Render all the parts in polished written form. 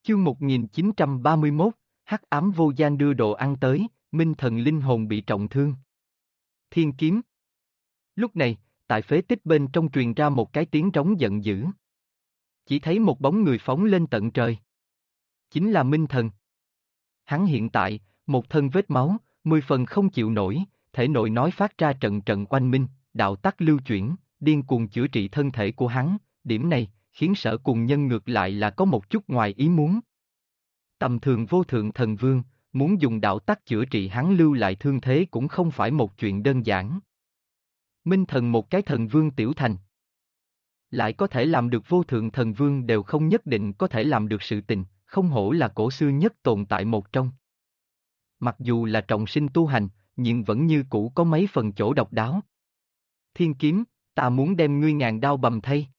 Chương 1931, Hắc ám vô gian đưa đồ ăn tới, Minh Thần linh hồn bị trọng thương. Thiên kiếm. Lúc này, tại phế tích bên trong truyền ra một cái tiếng trống giận dữ. Chỉ thấy một bóng người phóng lên tận trời. Chính là Minh Thần. Hắn hiện tại, một thân vết máu, 10 phần không chịu nổi, thể nội nói phát ra trận trận oanh minh, đạo tắc lưu chuyển, điên cuồng chữa trị thân thể của hắn, điểm này, khiến Sở Cùng Nhân ngược lại là có một chút ngoài ý muốn. Tầm thường vô thượng thần vương, muốn dùng đạo tắc chữa trị hắn lưu lại thương thế cũng không phải một chuyện đơn giản. Minh Thần một cái thần vương tiểu thành, lại có thể làm được vô thượng thần vương đều không nhất định có thể làm được sự tình, không hổ là cổ xưa nhất tồn tại một trong. Mặc dù là trọng sinh tu hành, nhưng vẫn như cũ có mấy phần chỗ độc đáo. Thiên kiếm, ta muốn đem ngươi ngàn đao bầm thay.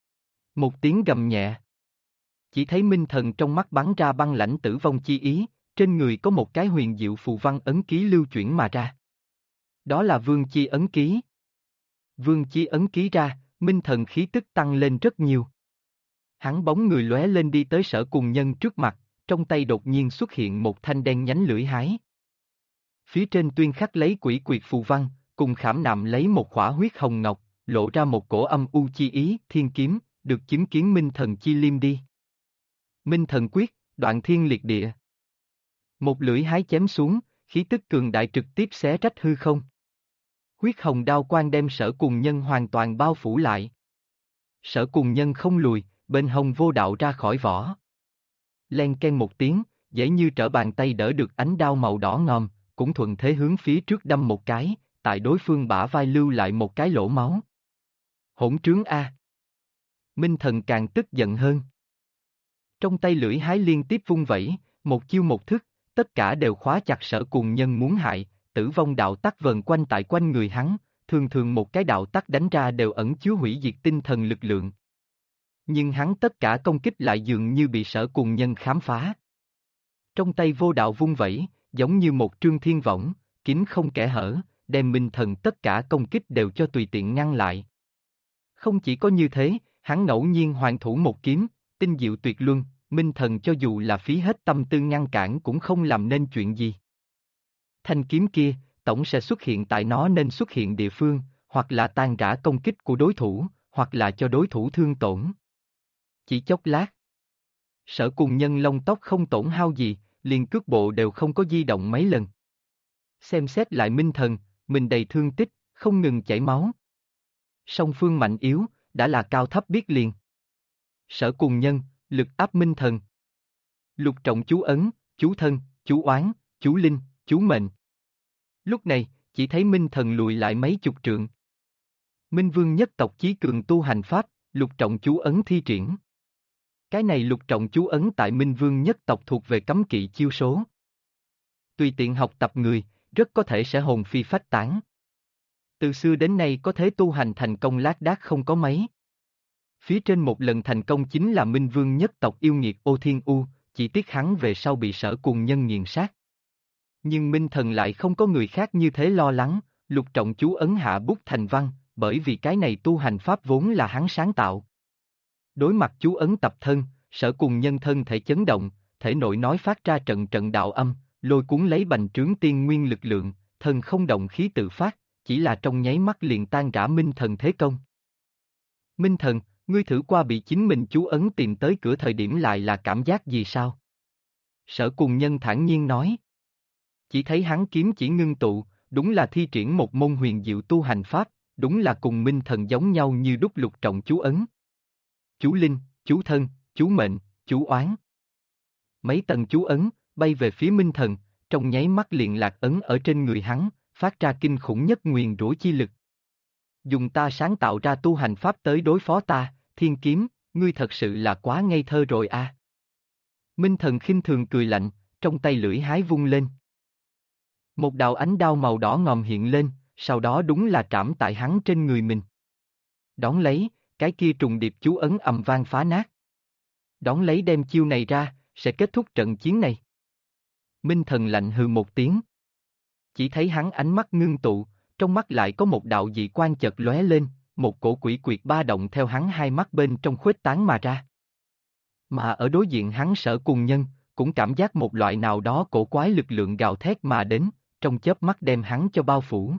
Một tiếng gầm nhẹ. Chỉ thấy Minh Thần trong mắt bắn ra băng lãnh tử vong chi ý, trên người có một cái huyền diệu phù văn ấn ký lưu chuyển mà ra. Đó là vương chi ấn ký. Vương chi ấn ký ra, Minh Thần khí tức tăng lên rất nhiều. Hắn bóng người lóe lên đi tới Sở Cùng Nhân trước mặt, trong tay đột nhiên xuất hiện một thanh đen nhánh lưỡi hái. Phía trên tuyên khắc lấy quỷ quyệt phù văn, cùng khảm nạm lấy một khỏa huyết hồng ngọc, lộ ra một cổ âm u chi ý, thiên kiếm, được chứng kiến Minh Thần chi liêm đi. Minh Thần quyết, đoạn thiên liệt địa. Một lưỡi hái chém xuống, khí tức cường đại trực tiếp xé rách hư không. Huyết hồng đao quang đem Sở Cùng Nhân hoàn toàn bao phủ lại. Sở Cùng Nhân không lùi, bên hông vô đạo ra khỏi vỏ. Len ken một tiếng, dễ như trở bàn tay đỡ được ánh đao màu đỏ ngòm, cũng thuận thế hướng phía trước đâm một cái, tại đối phương bả vai lưu lại một cái lỗ máu. Hỗn trướng A. Minh Thần càng tức giận hơn. Trong tay lưỡi hái liên tiếp vung vẩy, một chiêu một thức, tất cả đều khóa chặt Sở Cùng Nhân muốn hại, tử vong đạo tắc vần quanh tại quanh người hắn, thường thường một cái đạo tắc đánh ra đều ẩn chứa hủy diệt tinh thần lực lượng. Nhưng hắn tất cả công kích lại dường như bị Sở Cùng Nhân khám phá. Trong tay vô đạo vung vẩy, giống như một trương thiên võng, kín không kẽ hở, đem Minh Thần tất cả công kích đều cho tùy tiện ngăn lại. Không chỉ có như thế, hắn ngẫu nhiên hoàn thủ một kiếm, tinh diệu tuyệt luân, Minh Thần cho dù là phí hết tâm tư ngăn cản cũng không làm nên chuyện gì. Thanh kiếm kia, tổng sẽ xuất hiện tại nó nên xuất hiện địa phương, hoặc là tan rã công kích của đối thủ, hoặc là cho đối thủ thương tổn. Chỉ chốc lát, Sở Cùng Nhân lông tóc không tổn hao gì, liền cước bộ đều không có di động mấy lần. Xem xét lại Minh Thần, mình đầy thương tích, không ngừng chảy máu. Song phương mạnh yếu, đã là cao thấp biết liền. Sở Cùng Nhân, lực áp Minh Thần. Lục trọng chú ấn, chú thân, chú oán, chú linh, chú mệnh. Lúc này, chỉ thấy Minh Thần lùi lại mấy chục trượng. Minh Vương nhất tộc chí cường tu hành pháp, lục trọng chú ấn thi triển. Cái này lục trọng chú ấn tại Minh Vương nhất tộc thuộc về cấm kỵ chiêu số. Tùy tiện học tập người, rất có thể sẽ hồn phi phách tán. Từ xưa đến nay có thế tu hành thành công lác đác không có mấy. Phía trên một lần thành công chính là Minh Vương nhất tộc yêu nghiệt Ô Thiên U, chỉ tiếc hắn về sau bị Sở Cùng Nhân nghiền sát. Nhưng Minh Thần lại không có người khác như thế lo lắng, lục trọng chú ấn hạ bút thành văn, bởi vì cái này tu hành pháp vốn là hắn sáng tạo. Đối mặt chú ấn tập thân, Sở Cùng Nhân thân thể chấn động, thể nội nói phát ra trận trận đạo âm, lôi cuốn lấy bành trướng tiên nguyên lực lượng, thần không động khí tự phát, chỉ là trong nháy mắt liền tan rã Minh Thần thế công. Minh Thần, ngươi thử qua bị chính mình chú ấn tìm tới cửa thời điểm lại là cảm giác gì sao? Sở Cùng Nhân thản nhiên nói. Chỉ thấy hắn kiếm chỉ ngưng tụ, đúng là thi triển một môn huyền diệu tu hành pháp, đúng là cùng Minh Thần giống nhau như đúc lục trọng chú ấn. Chú linh, chú thân, chú mệnh, chú oán. Mấy tầng chú ấn, bay về phía Minh Thần, trong nháy mắt liền lạc ấn ở trên người hắn, phát ra kinh khủng nhất nguyền rủa chi lực. Dùng ta sáng tạo ra tu hành pháp tới đối phó ta, thiên kiếm, ngươi thật sự là quá ngây thơ rồi a. Minh Thần khinh thường cười lạnh, trong tay lưỡi hái vung lên. Một đạo ánh đao màu đỏ ngòm hiện lên, sau đó đúng là trảm tại hắn trên người mình. Đón lấy, cái kia trùng điệp chú ấn ầm vang phá nát. Đón lấy đem chiêu này ra, sẽ kết thúc trận chiến này. Minh Thần lạnh hừ một tiếng. Chỉ thấy hắn ánh mắt ngưng tụ, trong mắt lại có một đạo dị quang chợt lóe lên, một cổ quỷ quyệt ba động theo hắn hai mắt bên trong khuếch tán mà ra. Mà ở đối diện hắn Sở Cùng Nhân, cũng cảm giác một loại nào đó cổ quái lực lượng gào thét mà đến, trong chớp mắt đem hắn cho bao phủ.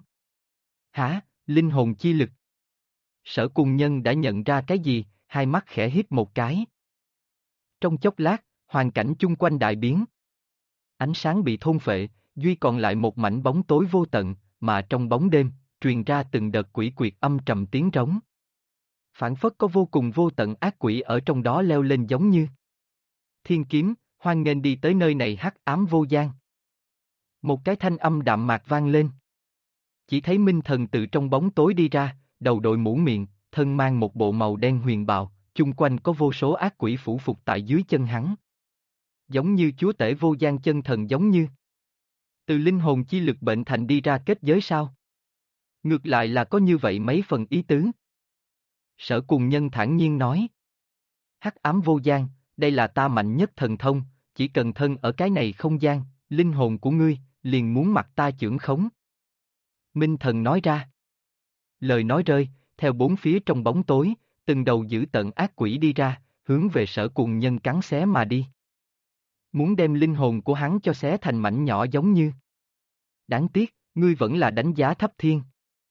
Hả, linh hồn chi lực. Sở Cùng Nhân đã nhận ra cái gì, hai mắt khẽ híp một cái. Trong chốc lát, hoàn cảnh chung quanh đại biến. Ánh sáng bị thôn phệ, duy còn lại một mảnh bóng tối vô tận, mà trong bóng đêm, truyền ra từng đợt quỷ quyệt âm trầm tiếng trống. Phảng phất có vô cùng vô tận ác quỷ ở trong đó leo lên giống như thiên kiếm, hoan nghênh đi tới nơi này hắc ám vô gian. Một cái thanh âm đạm mạc vang lên. Chỉ thấy Minh Thần từ trong bóng tối đi ra, đầu đội mũ miệng, thân mang một bộ màu đen huyền bào, chung quanh có vô số ác quỷ phủ phục tại dưới chân hắn. Giống như chúa tể vô gian chân thần giống như. Từ linh hồn chi lực bệnh thành đi ra kết giới sao? Ngược lại là có như vậy mấy phần ý tứ. Sở Cùng Nhân thản nhiên nói. Hắc ám vô gian, đây là ta mạnh nhất thần thông, chỉ cần thân ở cái này không gian, linh hồn của ngươi, liền muốn mặc ta chưởng khống. Minh Thần nói ra. Lời nói rơi, theo bốn phía trong bóng tối, từng đầu dữ tợn ác quỷ đi ra, hướng về Sở Cùng Nhân cắn xé mà đi. Muốn đem linh hồn của hắn cho xé thành mảnh nhỏ giống như. Đáng tiếc, ngươi vẫn là đánh giá thấp thiên.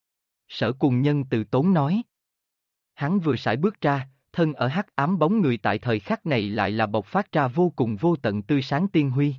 Sở Cùng Nhân từ tốn nói. Hắn vừa sải bước ra, thân ở hắc ám bóng người tại thời khắc này lại là bộc phát ra vô cùng vô tận tươi sáng tiên huy.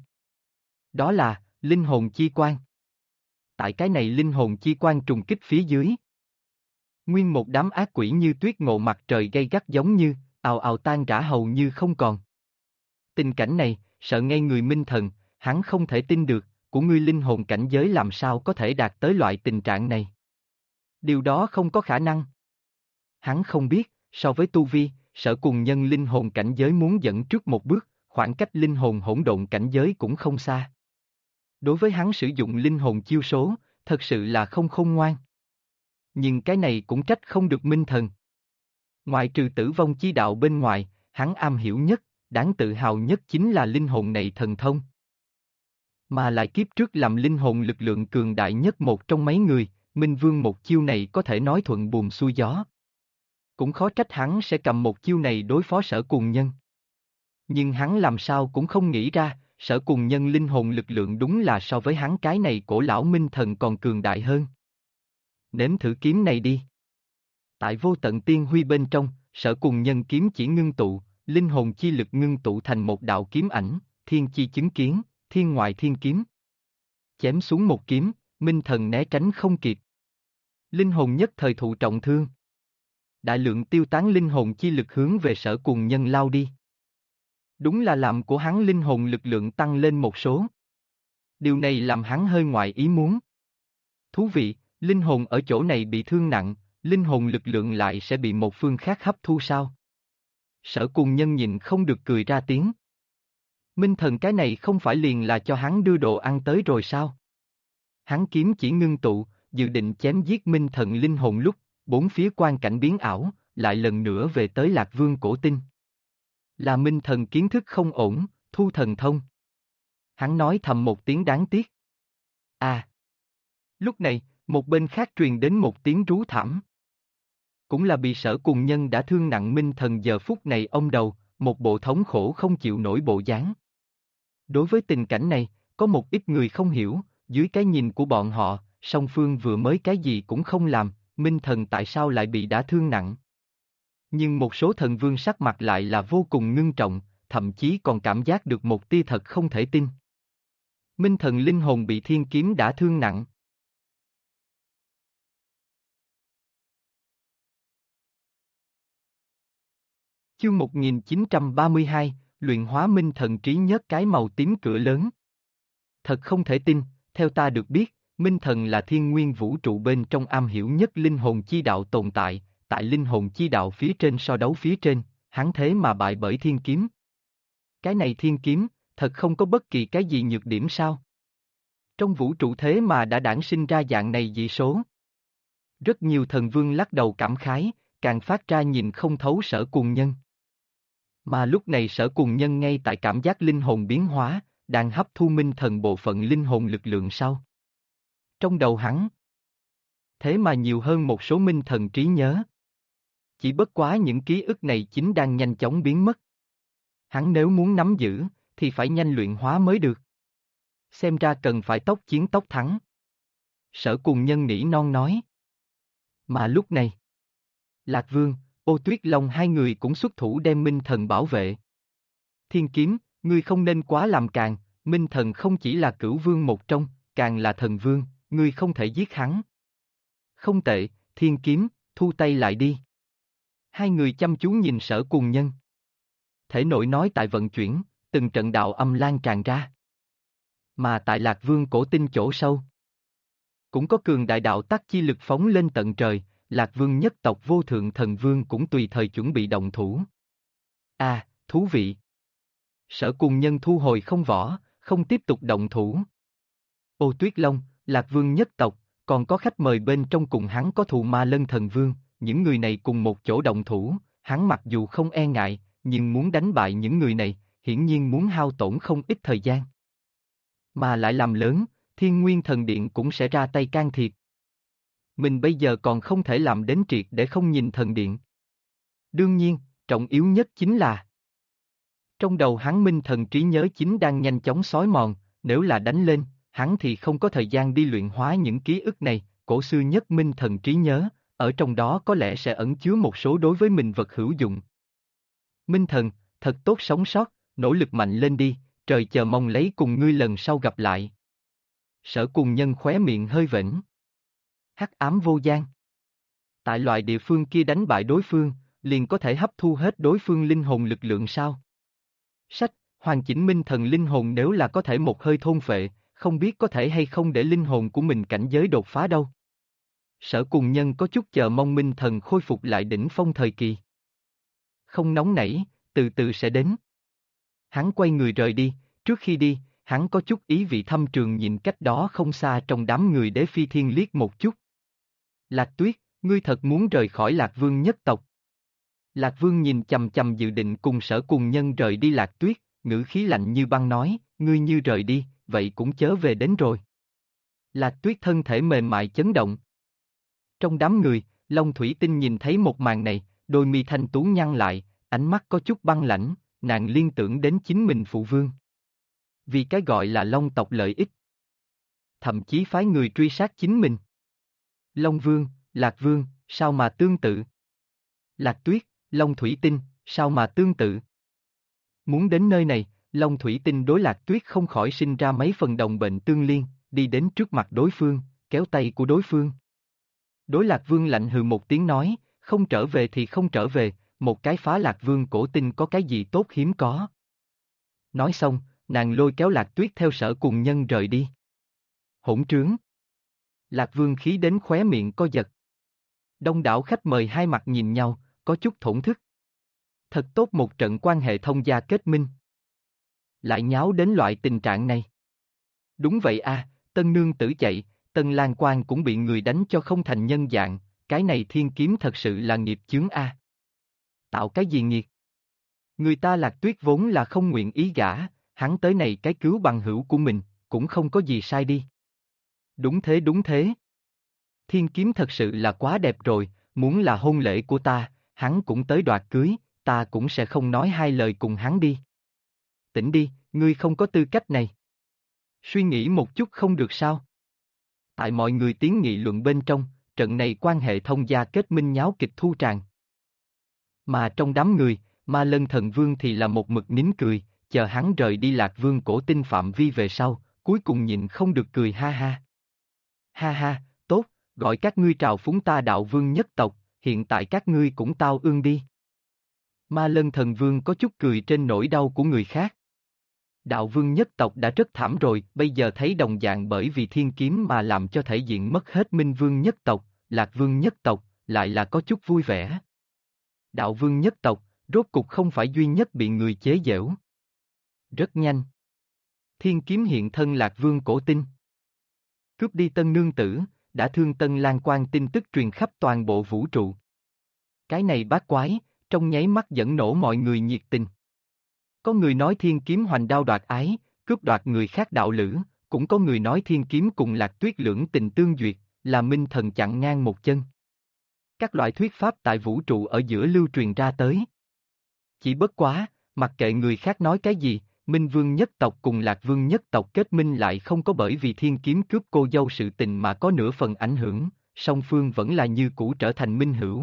Đó là, linh hồn chi quang. Tại cái này linh hồn chi quang trùng kích phía dưới. Nguyên một đám ác quỷ như tuyết ngộ mặt trời gay gắt giống như, ào ào tan rã hầu như không còn. Tình cảnh này, sợ ngay người Minh Thần, hắn không thể tin được, của ngươi linh hồn cảnh giới làm sao có thể đạt tới loại tình trạng này. Điều đó không có khả năng. Hắn không biết, so với tu vi, Sở Cùng Nhân linh hồn cảnh giới muốn dẫn trước một bước, khoảng cách linh hồn hỗn độn cảnh giới cũng không xa. Đối với hắn sử dụng linh hồn chiêu số, thật sự là không khôn ngoan. Nhưng cái này cũng trách không được Minh Thần. Ngoại trừ tử vong chi đạo bên ngoài, hắn am hiểu nhất, đáng tự hào nhất chính là linh hồn này thần thông. Mà lại kiếp trước làm linh hồn lực lượng cường đại nhất một trong mấy người, Minh Vương một chiêu này có thể nói thuận buồm xuôi gió. Cũng khó trách hắn sẽ cầm một chiêu này đối phó Sở Cùng Nhân. Nhưng hắn làm sao cũng không nghĩ ra, Sở Cùng Nhân linh hồn lực lượng đúng là so với hắn cái này cổ lão Minh Thần còn cường đại hơn. Nếm thử kiếm này đi. Tại vô tận tiên huy bên trong, Sở Cùng Nhân kiếm chỉ ngưng tụ, linh hồn chi lực ngưng tụ thành một đạo kiếm ảnh, thiên chi chứng kiến, thiên ngoại thiên kiếm. Chém xuống một kiếm, Minh Thần né tránh không kịp. Linh hồn nhất thời thụ trọng thương. Đại lượng tiêu tán linh hồn chi lực hướng về Sở Cùng Nhân lao đi. Đúng là làm của hắn linh hồn lực lượng tăng lên một số. Điều này làm hắn hơi ngoài ý muốn. Thú vị, linh hồn ở chỗ này bị thương nặng, linh hồn lực lượng lại sẽ bị một phương khác hấp thu sao? Sở Cùng Nhân nhìn không được cười ra tiếng. Minh Thần cái này không phải liền là cho hắn đưa đồ ăn tới rồi sao? Hắn kiếm chỉ ngưng tụ, dự định chém giết Minh Thần linh hồn lúc, bốn phía quang cảnh biến ảo, lại lần nữa về tới Lạc Vương cổ tinh. Là Minh Thần kiến thức không ổn, thu thần thông. Hắn nói thầm một tiếng đáng tiếc. À! Lúc này, một bên khác truyền đến một tiếng rú thảm. Cũng là bị Sở Cùng Nhân đã thương nặng Minh Thần giờ phút này ông đầu, một bộ thống khổ không chịu nổi bộ dáng. Đối với tình cảnh này, có một ít người không hiểu, dưới cái nhìn của bọn họ, song phương vừa mới cái gì cũng không làm, Minh Thần tại sao lại bị đã thương nặng. Nhưng một số thần vương sắc mặt lại là vô cùng ngưng trọng, thậm chí còn cảm giác được một tia thật không thể tin. Minh Thần linh hồn bị thiên kiếm đã thương nặng. Chương 1932, luyện hóa Minh Thần trí nhớ cái màu tím cửa lớn. Thật không thể tin, theo ta được biết, Minh Thần là thiên nguyên vũ trụ bên trong am hiểu nhất linh hồn chi đạo tồn tại, tại linh hồn chi đạo phía trên so đấu phía trên, hắn thế mà bại bởi thiên kiếm. Cái này thiên kiếm, thật không có bất kỳ cái gì nhược điểm sao? Trong vũ trụ thế mà đã đản sinh ra dạng này dị số. Rất nhiều thần vương lắc đầu cảm khái, càng phát ra nhìn không thấu Sở Cùng Nhân. Mà lúc này Sở Cùng Nhân ngay tại cảm giác linh hồn biến hóa, đang hấp thu Minh Thần bộ phận linh hồn lực lượng sau. Trong đầu hắn, thế mà nhiều hơn một số Minh Thần trí nhớ. Chỉ bất quá những ký ức này chính đang nhanh chóng biến mất. Hắn nếu muốn nắm giữ, thì phải nhanh luyện hóa mới được. Xem ra cần phải tốc chiến tốc thắng. Sở Cùng Nhân nỉ non nói. Mà lúc này, Lạc Vương, Ô Tuyết Long hai người cũng xuất thủ đem Minh Thần bảo vệ. Thiên Kiếm, ngươi không nên quá làm càng, Minh Thần không chỉ là cửu vương một trong, càng là thần vương, ngươi không thể giết hắn. Không tệ, Thiên Kiếm, thu tay lại đi. Hai người chăm chú nhìn Sở Cùng Nhân. Thể nội nói tại vận chuyển, từng trận đạo âm lan tràn ra. Mà tại Lạc Vương cổ tinh chỗ sâu, cũng có cường đại đạo tắc chi lực phóng lên tận trời, Lạc Vương nhất tộc vô thượng thần vương cũng tùy thời chuẩn bị động thủ. À, thú vị. Sở Cùng Nhân thu hồi không võ, không tiếp tục động thủ. Ô Tuyết Long, Lạc Vương nhất tộc, còn có khách mời bên trong cùng hắn có thù Ma Lân thần vương, những người này cùng một chỗ động thủ, hắn mặc dù không e ngại, nhưng muốn đánh bại những người này, hiển nhiên muốn hao tổn không ít thời gian. Mà lại làm lớn, Thiên Nguyên Thần Điện cũng sẽ ra tay can thiệp. Mình bây giờ còn không thể làm đến triệt để không nhìn thần điện. Đương nhiên, trọng yếu nhất chính là trong đầu hắn Minh Thần trí nhớ chính đang nhanh chóng xói mòn, nếu là đánh lên, hắn thì không có thời gian đi luyện hóa những ký ức này, cổ xưa nhất Minh Thần trí nhớ, ở trong đó có lẽ sẽ ẩn chứa một số đối với mình vật hữu dụng. Minh Thần, thật tốt sống sót, nỗ lực mạnh lên đi, trời chờ mong lấy cùng ngươi lần sau gặp lại. Sở Cùng Nhân khóe miệng hơi vểnh. Hắc ám vô gian. Tại loại địa phương kia đánh bại đối phương, liền có thể hấp thu hết đối phương linh hồn lực lượng sao? Sách, hoàn chỉnh Minh Thần linh hồn nếu là có thể một hơi thôn phệ, không biết có thể hay không để linh hồn của mình cảnh giới đột phá đâu. Sở Cùng Nhân có chút chờ mong Minh Thần khôi phục lại đỉnh phong thời kỳ. Không nóng nảy, từ từ sẽ đến. Hắn quay người rời đi, trước khi đi, hắn có chút ý vị thâm trường nhìn cách đó không xa trong đám người Đế Phi Thiên liếc một chút. Lạc Tuyết, ngươi thật muốn rời khỏi Lạc Vương nhất tộc. Lạc Vương nhìn chầm chầm dự định cùng Sở Cùng Nhân rời đi Lạc Tuyết, ngữ khí lạnh như băng nói, ngươi như rời đi, vậy cũng chớ về đến rồi. Lạc Tuyết thân thể mềm mại chấn động. Trong đám người, Long Thủy Tinh nhìn thấy một màn này, đôi mi thanh tú nhăn lại, ánh mắt có chút băng lãnh, nàng liên tưởng đến chính mình phụ vương. Vì cái gọi là Long tộc lợi ích. Thậm chí phái người truy sát chính mình. Long Vương, Lạc Vương, sao mà tương tự? Lạc Tuyết, Long Thủy Tinh, sao mà tương tự? Muốn đến nơi này, Long Thủy Tinh đối Lạc Tuyết không khỏi sinh ra mấy phần đồng bệnh tương liên, đi đến trước mặt đối phương, kéo tay của đối phương. Đối Lạc Vương lạnh hừ một tiếng nói, không trở về thì không trở về, một cái phá Lạc Vương cổ tinh có cái gì tốt hiếm có. Nói xong, nàng lôi kéo Lạc Tuyết theo Sở Cùng Nhân rời đi. Hỗn trướng. Lạc Vương khí đến khóe miệng co giật. Đông đảo khách mời hai mặt nhìn nhau, có chút thổn thức. Thật tốt một trận quan hệ thông gia kết minh. Lại nháo đến loại tình trạng này. Đúng vậy a, Tân Nương tử chạy, Tân Lan Quan cũng bị người đánh cho không thành nhân dạng, cái này Thiên Kiếm thật sự là nghiệp chướng a. Tạo cái gì nghiệt? Người ta Lạc Tuyết vốn là không nguyện ý gả, hắn tới này cái cứu bằng hữu của mình, cũng không có gì sai đi. Đúng thế đúng thế. Thiên Kiếm thật sự là quá đẹp rồi, muốn là hôn lễ của ta, hắn cũng tới đoạt cưới, ta cũng sẽ không nói hai lời cùng hắn đi. Tỉnh đi, ngươi không có tư cách này. Suy nghĩ một chút không được sao? Tại mọi người tiếng nghị luận bên trong, trận này quan hệ thông gia kết minh nháo kịch thu tràn. Mà trong đám người, Ma Lân Thần Vương thì là một mực nín cười, chờ hắn rời đi Lạc Vương cổ tinh phạm vi về sau, cuối cùng nhịn không được cười ha ha. Ha ha, tốt, gọi các ngươi trào phúng ta đạo vương nhất tộc, hiện tại các ngươi cũng tao ương đi. Ma Lân Thần Vương có chút cười trên nỗi đau của người khác. Đạo vương nhất tộc đã rất thảm rồi, bây giờ thấy đồng dạng bởi vì Thiên Kiếm mà làm cho thể diện mất hết Minh Vương nhất tộc, Lạc Vương nhất tộc, lại là có chút vui vẻ. Đạo vương nhất tộc, rốt cục không phải duy nhất bị người chế giễu. Rất nhanh. Thiên Kiếm hiện thân Lạc Vương cổ tinh. Cướp đi Tân Nương tử, đã thương Tân Lan Quan tin tức truyền khắp toàn bộ vũ trụ. Cái này bát quái, trong nháy mắt dẫn nổ mọi người nhiệt tình. Có người nói Thiên Kiếm hoành đao đoạt ái, cướp đoạt người khác đạo lữ, cũng có người nói Thiên Kiếm cùng Lạc Tuyết lưỡng tình tương duyệt, là Minh Thần chặn ngang một chân. Các loại thuyết pháp tại vũ trụ ở giữa lưu truyền ra tới. Chỉ bất quá, Mặc kệ người khác nói cái gì, Minh Vương nhất tộc cùng Lạc Vương nhất tộc kết minh lại không có bởi vì thiên kiếm cướp cô dâu sự tình mà có nửa phần ảnh hưởng, song phương vẫn là như cũ trở thành minh hữu.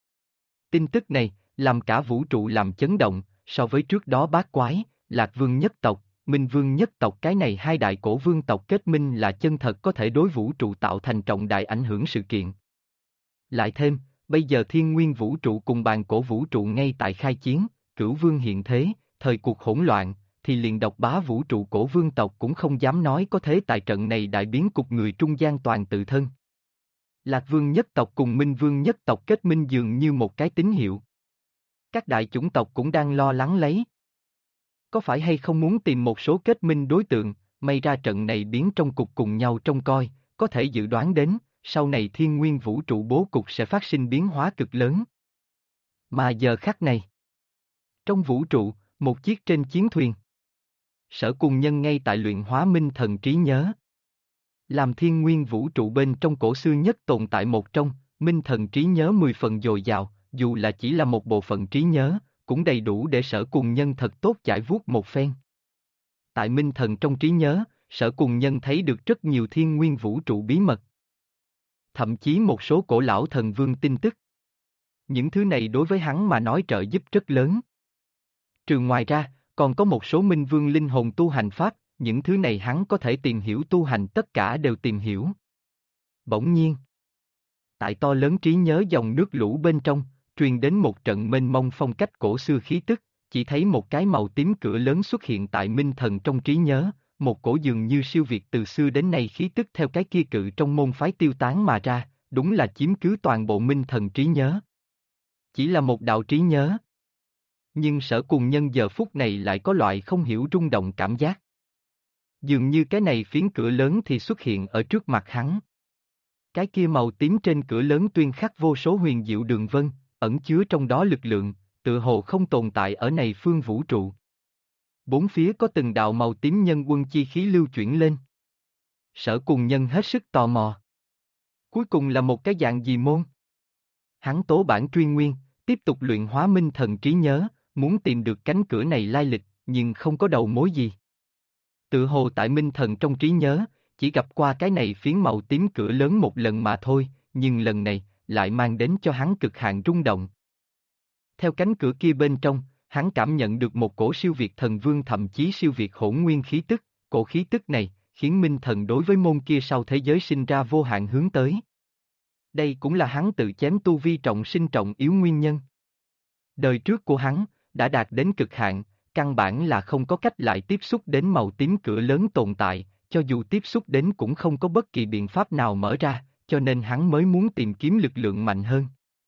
Tin tức này, làm cả vũ trụ làm chấn động, so với trước đó bát quái, Lạc Vương nhất tộc, Minh Vương nhất tộc cái này hai đại cổ vương tộc kết minh là chân thật có thể đối vũ trụ tạo thành trọng đại ảnh hưởng sự kiện. Lại thêm, bây giờ thiên nguyên vũ trụ cùng bàn cổ vũ trụ ngay tại khai chiến, cửu vương hiện thế, thời cuộc hỗn loạn, thì liền độc bá vũ trụ cổ vương tộc cũng không dám nói có thế tại trận này đại biến cục người trung gian toàn tự thân. Lạc Vương nhất tộc cùng Minh Vương nhất tộc kết minh dường như một cái tín hiệu. Các đại chủng tộc cũng đang lo lắng lấy. Có phải hay không muốn tìm một số kết minh đối tượng, may ra trận này biến trong cục cùng nhau trông coi, có thể dự đoán đến, sau này thiên nguyên vũ trụ bố cục sẽ phát sinh biến hóa cực lớn. Mà giờ khắc này, trong vũ trụ, một chiếc trên chiến thuyền. Sở Cùng Nhân ngay tại luyện hóa minh thần trí nhớ. Làm thiên nguyên vũ trụ bên trong cổ xưa nhất tồn tại một trong, minh thần trí nhớ 10 phần dồi dào, dù là chỉ là một bộ phận trí nhớ, cũng đầy đủ để Sở Cùng Nhân thật tốt giải vuốt một phen. Tại minh thần trong trí nhớ, Sở Cùng Nhân thấy được rất nhiều thiên nguyên vũ trụ bí mật. Thậm chí một số cổ lão thần vương tin tức. Những thứ này đối với hắn mà nói trợ giúp rất lớn. Trừ ngoài ra, còn có một số minh vương linh hồn tu hành pháp, những thứ này hắn có thể tìm hiểu tu hành tất cả đều tìm hiểu. Bỗng nhiên, tại to lớn trí nhớ dòng nước lũ bên trong, truyền đến một trận mênh mông phong cách cổ xưa khí tức, chỉ thấy một cái màu tím cửa lớn xuất hiện tại minh thần trong trí nhớ, một cổ dường như siêu việt từ xưa đến nay khí tức theo cái kia cự trong môn phái tiêu tán mà ra, đúng là chiếm cứ toàn bộ minh thần trí nhớ. Chỉ là một đạo trí nhớ. Nhưng Sở Cùng Nhân giờ phút này lại có loại không hiểu rung động cảm giác. Dường như cái này phiến cửa lớn thì xuất hiện ở trước mặt hắn. Cái kia màu tím trên cửa lớn tuyên khắc vô số huyền diệu đường vân, ẩn chứa trong đó lực lượng, tựa hồ không tồn tại ở này phương vũ trụ. Bốn phía có từng đạo màu tím nhân quân chi khí lưu chuyển lên. Sở Cùng Nhân hết sức tò mò. Cuối cùng là một cái dạng gì môn? Hắn tố bản truy nguyên, tiếp tục luyện hóa minh thần trí nhớ, muốn tìm được cánh cửa này lai lịch, nhưng không có đầu mối gì. Tự hồ tại minh thần trong trí nhớ, chỉ gặp qua cái này phiến màu tím cửa lớn một lần mà thôi, nhưng lần này, lại mang đến cho hắn cực hạn rung động. Theo cánh cửa kia bên trong, hắn cảm nhận được một cổ siêu việt thần vương thậm chí siêu việt hỗn nguyên khí tức, cổ khí tức này, khiến minh thần đối với môn kia sau thế giới sinh ra vô hạn hướng tới. Đây cũng là hắn tự chém tu vi trọng sinh trọng yếu nguyên nhân. Đời trước của hắn, đã đạt đến cực hạn, căn bản là không có cách lại tiếp xúc đến màu tím cửa lớn tồn tại, cho dù tiếp xúc đến cũng không có bất kỳ biện pháp nào mở ra, cho nên hắn mới muốn tìm kiếm lực lượng mạnh hơn.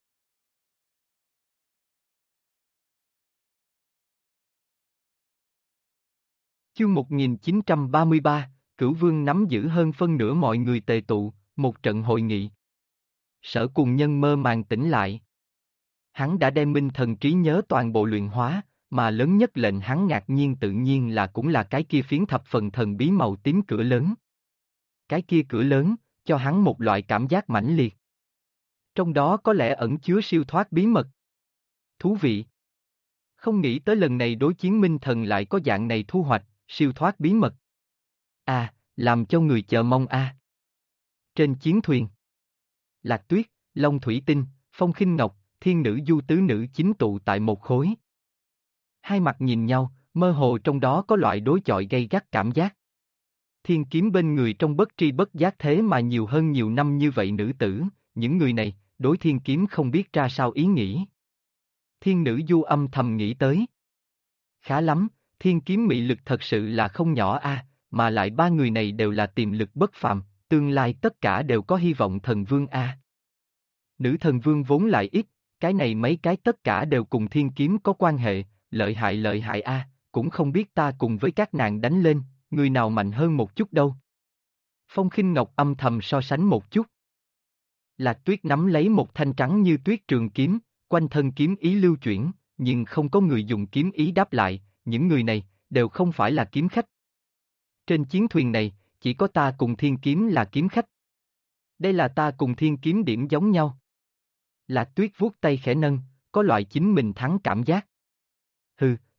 Chương 1933, Cửu Vương nắm giữ hơn phân nửa mọi người tề tụ, một trận hội nghị. Sở Cùng Nhân mơ màng tỉnh lại. Hắn đã đem minh thần trí nhớ toàn bộ luyện hóa, mà lớn nhất lệnh hắn ngạc nhiên tự nhiên là cũng là cái kia phiến thập phần thần bí màu tím cửa lớn. Cái kia cửa lớn, cho hắn một loại cảm giác mãnh liệt. Trong đó có lẽ ẩn chứa siêu thoát bí mật. Thú vị. Không nghĩ tới lần này đối chiến minh thần lại có dạng này thu hoạch, siêu thoát bí mật. À, làm cho người chờ mong a. Trên chiến thuyền, Lạc Tuyết, Long Thủy Tinh, Phong Khinh Ngọc, Thiên Nữ Du tứ nữ chính tụ tại một khối. Hai mặt nhìn nhau, mơ hồ trong đó có loại đối chọi gay gắt cảm giác. Thiên kiếm bên người trong bất tri bất giác thế mà nhiều hơn nhiều năm như vậy nữ tử, những người này, đối thiên kiếm không biết ra sao ý nghĩ. Thiên Nữ Du âm thầm nghĩ tới. Khá lắm, thiên kiếm mị lực thật sự là không nhỏ a, mà lại ba người này đều là tiềm lực bất phàm, tương lai tất cả đều có hy vọng thần vương a. Nữ thần vương vốn lại ít, cái này mấy cái tất cả đều cùng thiên kiếm có quan hệ, lợi hại a, cũng không biết ta cùng với các nàng đánh lên, người nào mạnh hơn một chút đâu. Phong Khinh Ngọc âm thầm so sánh một chút. Lạc Tuyết nắm lấy một thanh trắng như tuyết trường kiếm, quanh thân kiếm ý lưu chuyển, nhưng không có người dùng kiếm ý đáp lại, những người này, đều không phải là kiếm khách. Trên chiến thuyền này, chỉ có ta cùng thiên kiếm là kiếm khách. Đây là ta cùng thiên kiếm điểm giống nhau. Lạc Tuyết vuốt tay khẽ nâng, có loại chính mình thắng cảm giác. Hừ,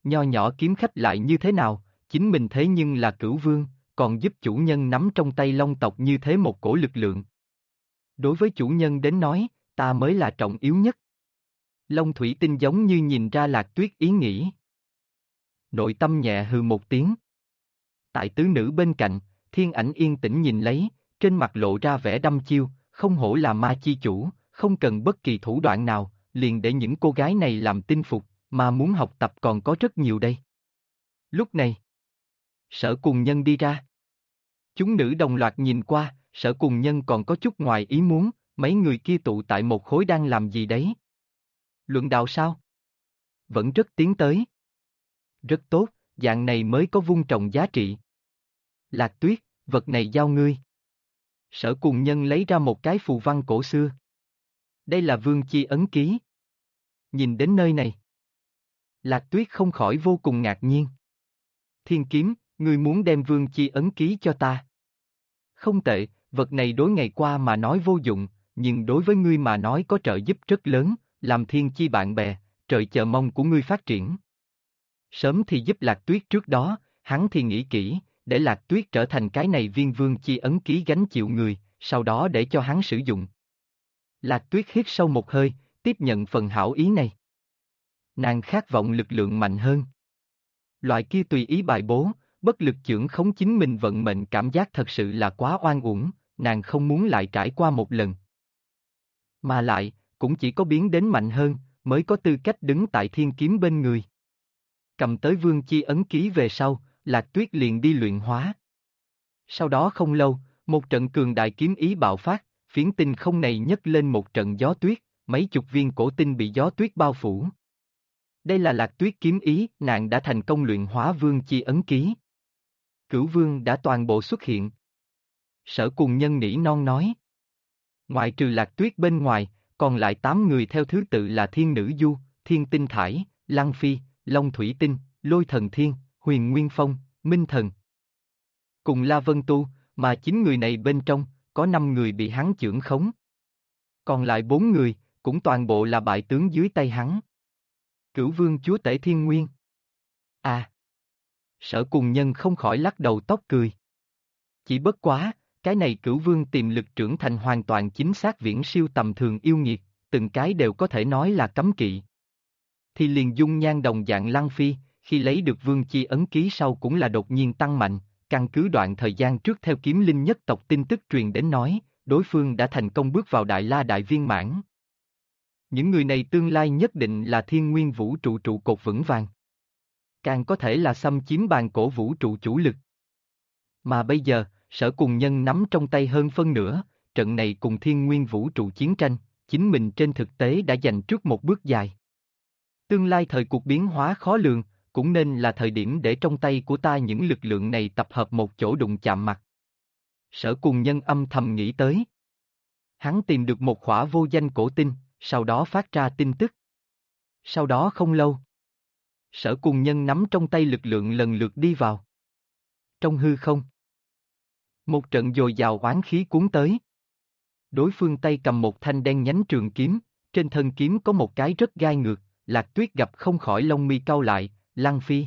Nho nhỏ kiếm khách lại như thế nào, chính mình thế nhưng là cửu vương, còn giúp chủ nhân nắm trong tay Long tộc như thế một cổ lực lượng. Đối với chủ nhân đến nói, ta mới là trọng yếu nhất. Long thủy tinh giống như nhìn ra Lạc Tuyết ý nghĩ. Nội tâm nhẹ hừ một tiếng. Tại tứ nữ bên cạnh, Thiên Ảnh yên tĩnh nhìn lấy, trên mặt lộ ra vẻ đăm chiêu, không hổ là ma chi chủ, không cần bất kỳ thủ đoạn nào, liền để những cô gái này làm tinh phục, mà muốn học tập còn có rất nhiều đây. Lúc này, Sở Cùng Nhân đi ra. Chúng nữ đồng loạt nhìn qua, Sở Cùng Nhân còn có chút ngoài ý muốn, mấy người kia tụ tại một khối đang làm gì đấy? Luận đạo sao? Vẫn rất tiến tới. Rất tốt, dạng này mới có vun trồng giá trị. Lạc Tuyết, vật này giao ngươi. Sở Cùng Nhân lấy ra một cái phù văn cổ xưa. Đây là vương chi ấn ký. Nhìn đến nơi này, Lạc Tuyết không khỏi vô cùng ngạc nhiên. Thiên kiếm, ngươi muốn đem vương chi ấn ký cho ta. Không tệ, vật này đối ngày qua mà nói vô dụng, nhưng đối với ngươi mà nói có trợ giúp rất lớn, làm thiên chi bạn bè, trời chờ mong của ngươi phát triển. Sớm thì giúp Lạc Tuyết trước đó, hắn thì nghĩ kỹ, để Lạc Tuyết trở thành cái này viên vương chi ấn ký gánh chịu người, sau đó để cho hắn sử dụng. Lạc Tuyết hít sâu một hơi, tiếp nhận phần hảo ý này. Nàng khát vọng lực lượng mạnh hơn. Loại kia tùy ý bài bố, bất lực chưởng khống chính mình vận mệnh cảm giác thật sự là quá oan uổng, nàng không muốn lại trải qua một lần. Mà lại, cũng chỉ có biến đến mạnh hơn, mới có tư cách đứng tại thiên kiếm bên người. Cầm tới vương chi ấn ký về sau, Lạc Tuyết liền đi luyện hóa. Sau đó không lâu, một trận cường đại kiếm ý bạo phát, phiến tinh không này nhấc lên một trận gió tuyết, mấy chục viên cổ tinh bị gió tuyết bao phủ. Đây là Lạc Tuyết kiếm ý, nàng đã thành công luyện hóa vương chi ấn ký. Cửu vương đã toàn bộ xuất hiện. Sở Cùng Nhân nỉ non nói. Ngoại trừ Lạc Tuyết bên ngoài, còn lại 8 người theo thứ tự là Thiên Nữ Du, Thiên Tinh Thải, Lăng Phi, Long Thủy Tinh, Lôi Thần Thiên, Huyền Nguyên Phong, Minh Thần. Cùng La Vân Tu, mà 9 người này bên trong, có 5 người bị hắn chưởng khống. Còn lại 4 người, cũng toàn bộ là bại tướng dưới tay hắn. Cửu vương chúa tể Thiên Nguyên. À! Sở Cùng Nhân không khỏi lắc đầu tóc cười. Chỉ bất quá, cái này cửu vương tiềm lực trưởng thành hoàn toàn chính xác viễn siêu tầm thường yêu nghiệt, từng cái đều có thể nói là cấm kỵ. Thì liền dung nhan đồng dạng Lăng Phi, khi lấy được vương chi ấn ký sau cũng là đột nhiên tăng mạnh, căn cứ đoạn thời gian trước theo kiếm linh nhất tộc tin tức truyền đến nói, đối phương đã thành công bước vào Đại La Đại Viên Mãn. Những người này tương lai nhất định là thiên nguyên vũ trụ trụ cột vững vàng. Càng có thể là xâm chiếm bàn cổ vũ trụ chủ lực. Mà bây giờ, Sở Cùng Nhân nắm trong tay hơn phân nửa, trận này cùng thiên nguyên vũ trụ chiến tranh, chính mình trên thực tế đã giành trước một bước dài. Tương lai thời cuộc biến hóa khó lường, cũng nên là thời điểm để trong tay của ta những lực lượng này tập hợp một chỗ đụng chạm mặt. Sở Cùng Nhân âm thầm nghĩ tới. Hắn tìm được một khỏa vô danh cổ tinh, sau đó phát ra tin tức. Sau đó không lâu, Sở Cùng Nhân nắm trong tay lực lượng lần lượt đi vào. Trong hư không, một trận dồi dào oán khí cuốn tới. Đối phương tay cầm một thanh đen nhánh trường kiếm, trên thân kiếm có một cái rất gai ngược, Lạc Tuyết gặp không khỏi lông mi cau lại, Lăng Phi.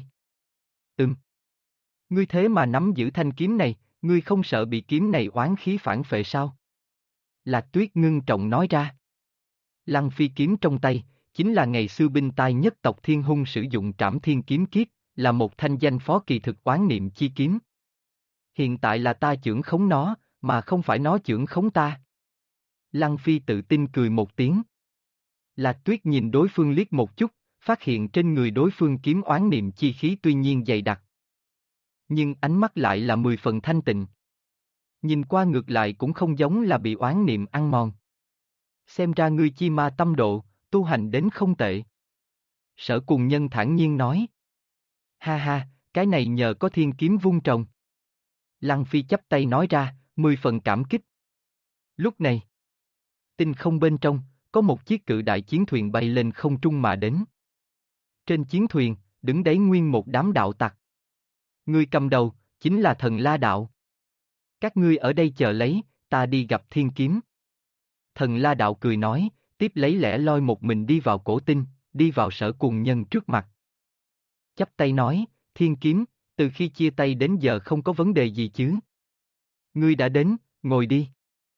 Ngươi thế mà nắm giữ thanh kiếm này, ngươi không sợ bị kiếm này oán khí phản phệ sao? Lạc Tuyết ngưng trọng nói ra. Lăng Phi kiếm trong tay, chính là ngày xưa binh tai nhất tộc Thiên Hung sử dụng Trảm Thiên kiếm kiếp, là một thanh danh phó kỳ thực oán niệm chi kiếm. Hiện tại là ta chưởng khống nó, mà không phải nó chưởng khống ta. Lăng Phi tự tin cười một tiếng. Lạc Tuyết nhìn đối phương liếc một chút, phát hiện trên người đối phương kiếm oán niệm chi khí tuy nhiên dày đặc. Nhưng ánh mắt lại là 10 phần thanh tịnh. Nhìn qua ngược lại cũng không giống là bị oán niệm ăn mòn. Xem ra ngươi chi ma tâm độ, tu hành đến không tệ. Sở Cùng Nhân thản nhiên nói. Ha ha, cái này nhờ có thiên kiếm vung trồng. Lăng Phi chắp tay nói ra, 10 phần cảm kích. Lúc này, tinh không bên trong, có một chiếc cự đại chiến thuyền bay lên không trung mà đến. Trên chiến thuyền, đứng đấy nguyên một đám đạo tặc. Người cầm đầu, chính là Thần La Đạo. Các ngươi ở đây chờ lấy, ta đi gặp thiên kiếm. Thần La Đạo cười nói, tiếp lấy lẻ loi một mình đi vào cổ tinh, đi vào Sở Cùng Nhân trước mặt. Chắp tay nói, Thiên Kiếm, từ khi chia tay đến giờ không có vấn đề gì chứ? Ngươi đã đến, ngồi đi.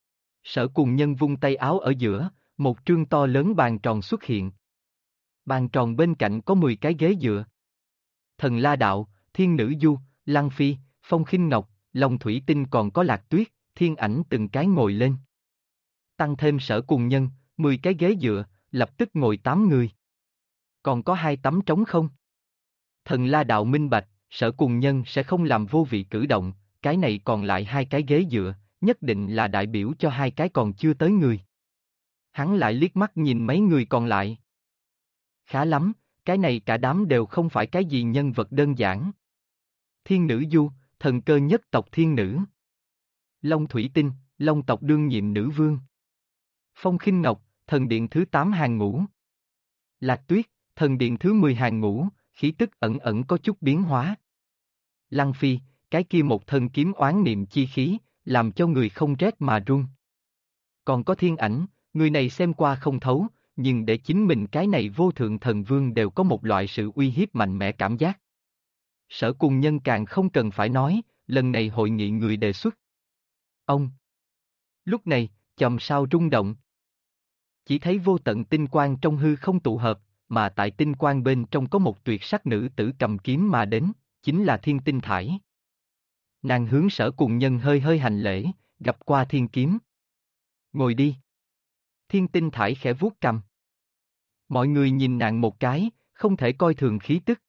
Sở Cùng Nhân vung tay áo ở giữa, một trương to lớn bàn tròn xuất hiện. Bàn tròn bên cạnh có 10 cái ghế dựa. Thần La Đạo, Thiên Nữ Du, Lăng Phi, Phong Khinh Ngọc, Long Thủy Tinh còn có Lạc Tuyết, Thiên Ảnh từng cái ngồi lên. Tăng thêm Sở Cùng Nhân, 10 cái ghế dựa, lập tức ngồi 8 người. Còn có 2 tấm trống không? Thần La Đạo minh bạch, Sở Cùng Nhân sẽ không làm vô vị cử động, cái này còn lại 2 cái ghế dựa, nhất định là đại biểu cho 2 cái còn chưa tới người. Hắn lại liếc mắt nhìn mấy người còn lại. Khá lắm, cái này cả đám đều không phải cái gì nhân vật đơn giản. Thiên Nữ Du, thần cơ nhất tộc thiên nữ. Long Thủy Tinh, Long tộc đương nhiệm nữ vương. Phong Khinh Ngọc, thần điện thứ 8 hàng ngũ. Lạc Tuyết, thần điện thứ 10 hàng ngũ, khí tức ẩn ẩn có chút biến hóa. Lăng Phi, cái kia một thân kiếm oán niệm chi khí, làm cho người không rét mà run. Còn có Thiên Ảnh, người này xem qua không thấu, nhưng để chính mình cái này vô thượng thần vương đều có một loại sự uy hiếp mạnh mẽ cảm giác. Sở Cùng Nhân càng không cần phải nói, lần này hội nghị người đề xuất. Ông. Lúc này, chòm sao rung động. Chỉ thấy vô tận tinh quang trong hư không tụ hợp, mà tại tinh quang bên trong có một tuyệt sắc nữ tử cầm kiếm mà đến, chính là Thiên Tinh Thải. Nàng hướng Sở Cùng Nhân hơi hơi hành lễ, gặp qua Thiên Kiếm. Ngồi đi. Thiên Tinh Thải khẽ vuốt cằm. Mọi người nhìn nàng một cái, không thể coi thường khí tức.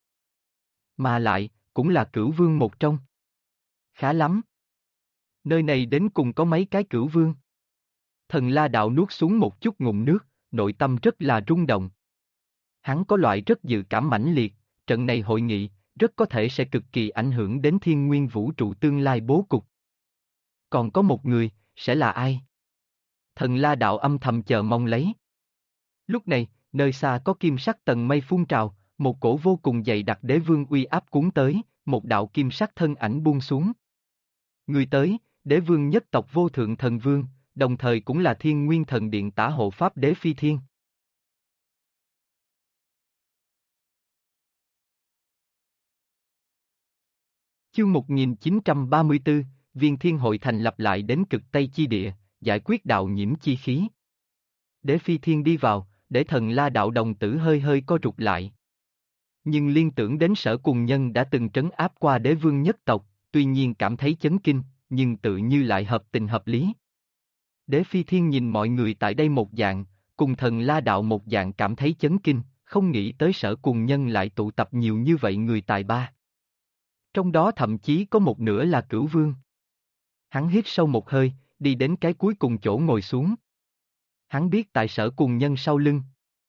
Mà lại, cũng là cửu vương một trong. Khá lắm. Nơi này đến cùng có mấy cái cửu vương. Thần La Đạo nuốt xuống một chút ngụm nước, nội tâm rất là rung động. Hắn có loại rất dự cảm mãnh liệt, trận này hội nghị, rất có thể sẽ cực kỳ ảnh hưởng đến thiên nguyên vũ trụ tương lai bố cục. Còn có một người, sẽ là ai? Thần La Đạo âm thầm chờ mong lấy. Lúc này, nơi xa có kim sắc tầng mây phun trào, một cổ vô cùng dày đặc đế vương uy áp cuốn tới, một đạo kim sắc thân ảnh buông xuống. Người tới, đế vương nhất tộc vô thượng thần vương, đồng thời cũng là thiên nguyên thần điện tả hộ pháp đế phi thiên. Chương 1934, Viên Thiên Hội thành lập lại đến cực Tây chi địa, giải quyết đạo nhiễm chi khí. Đế phi thiên đi vào, để thần La Đạo đồng tử hơi hơi co rụt lại. Nhưng liên tưởng đến Sở Cùng Nhân đã từng trấn áp qua đế vương nhất tộc, tuy nhiên cảm thấy chấn kinh, nhưng tự như lại hợp tình hợp lý. Đế phi thiên nhìn mọi người tại đây một dạng, cùng thần La Đạo một dạng cảm thấy chấn kinh, không nghĩ tới Sở Cùng Nhân lại tụ tập nhiều như vậy người tài ba. Trong đó thậm chí có một nửa là cửu vương. Hắn hít sâu một hơi, đi đến cái cuối cùng chỗ ngồi xuống. Hắn biết tại Sở Cùng Nhân sau lưng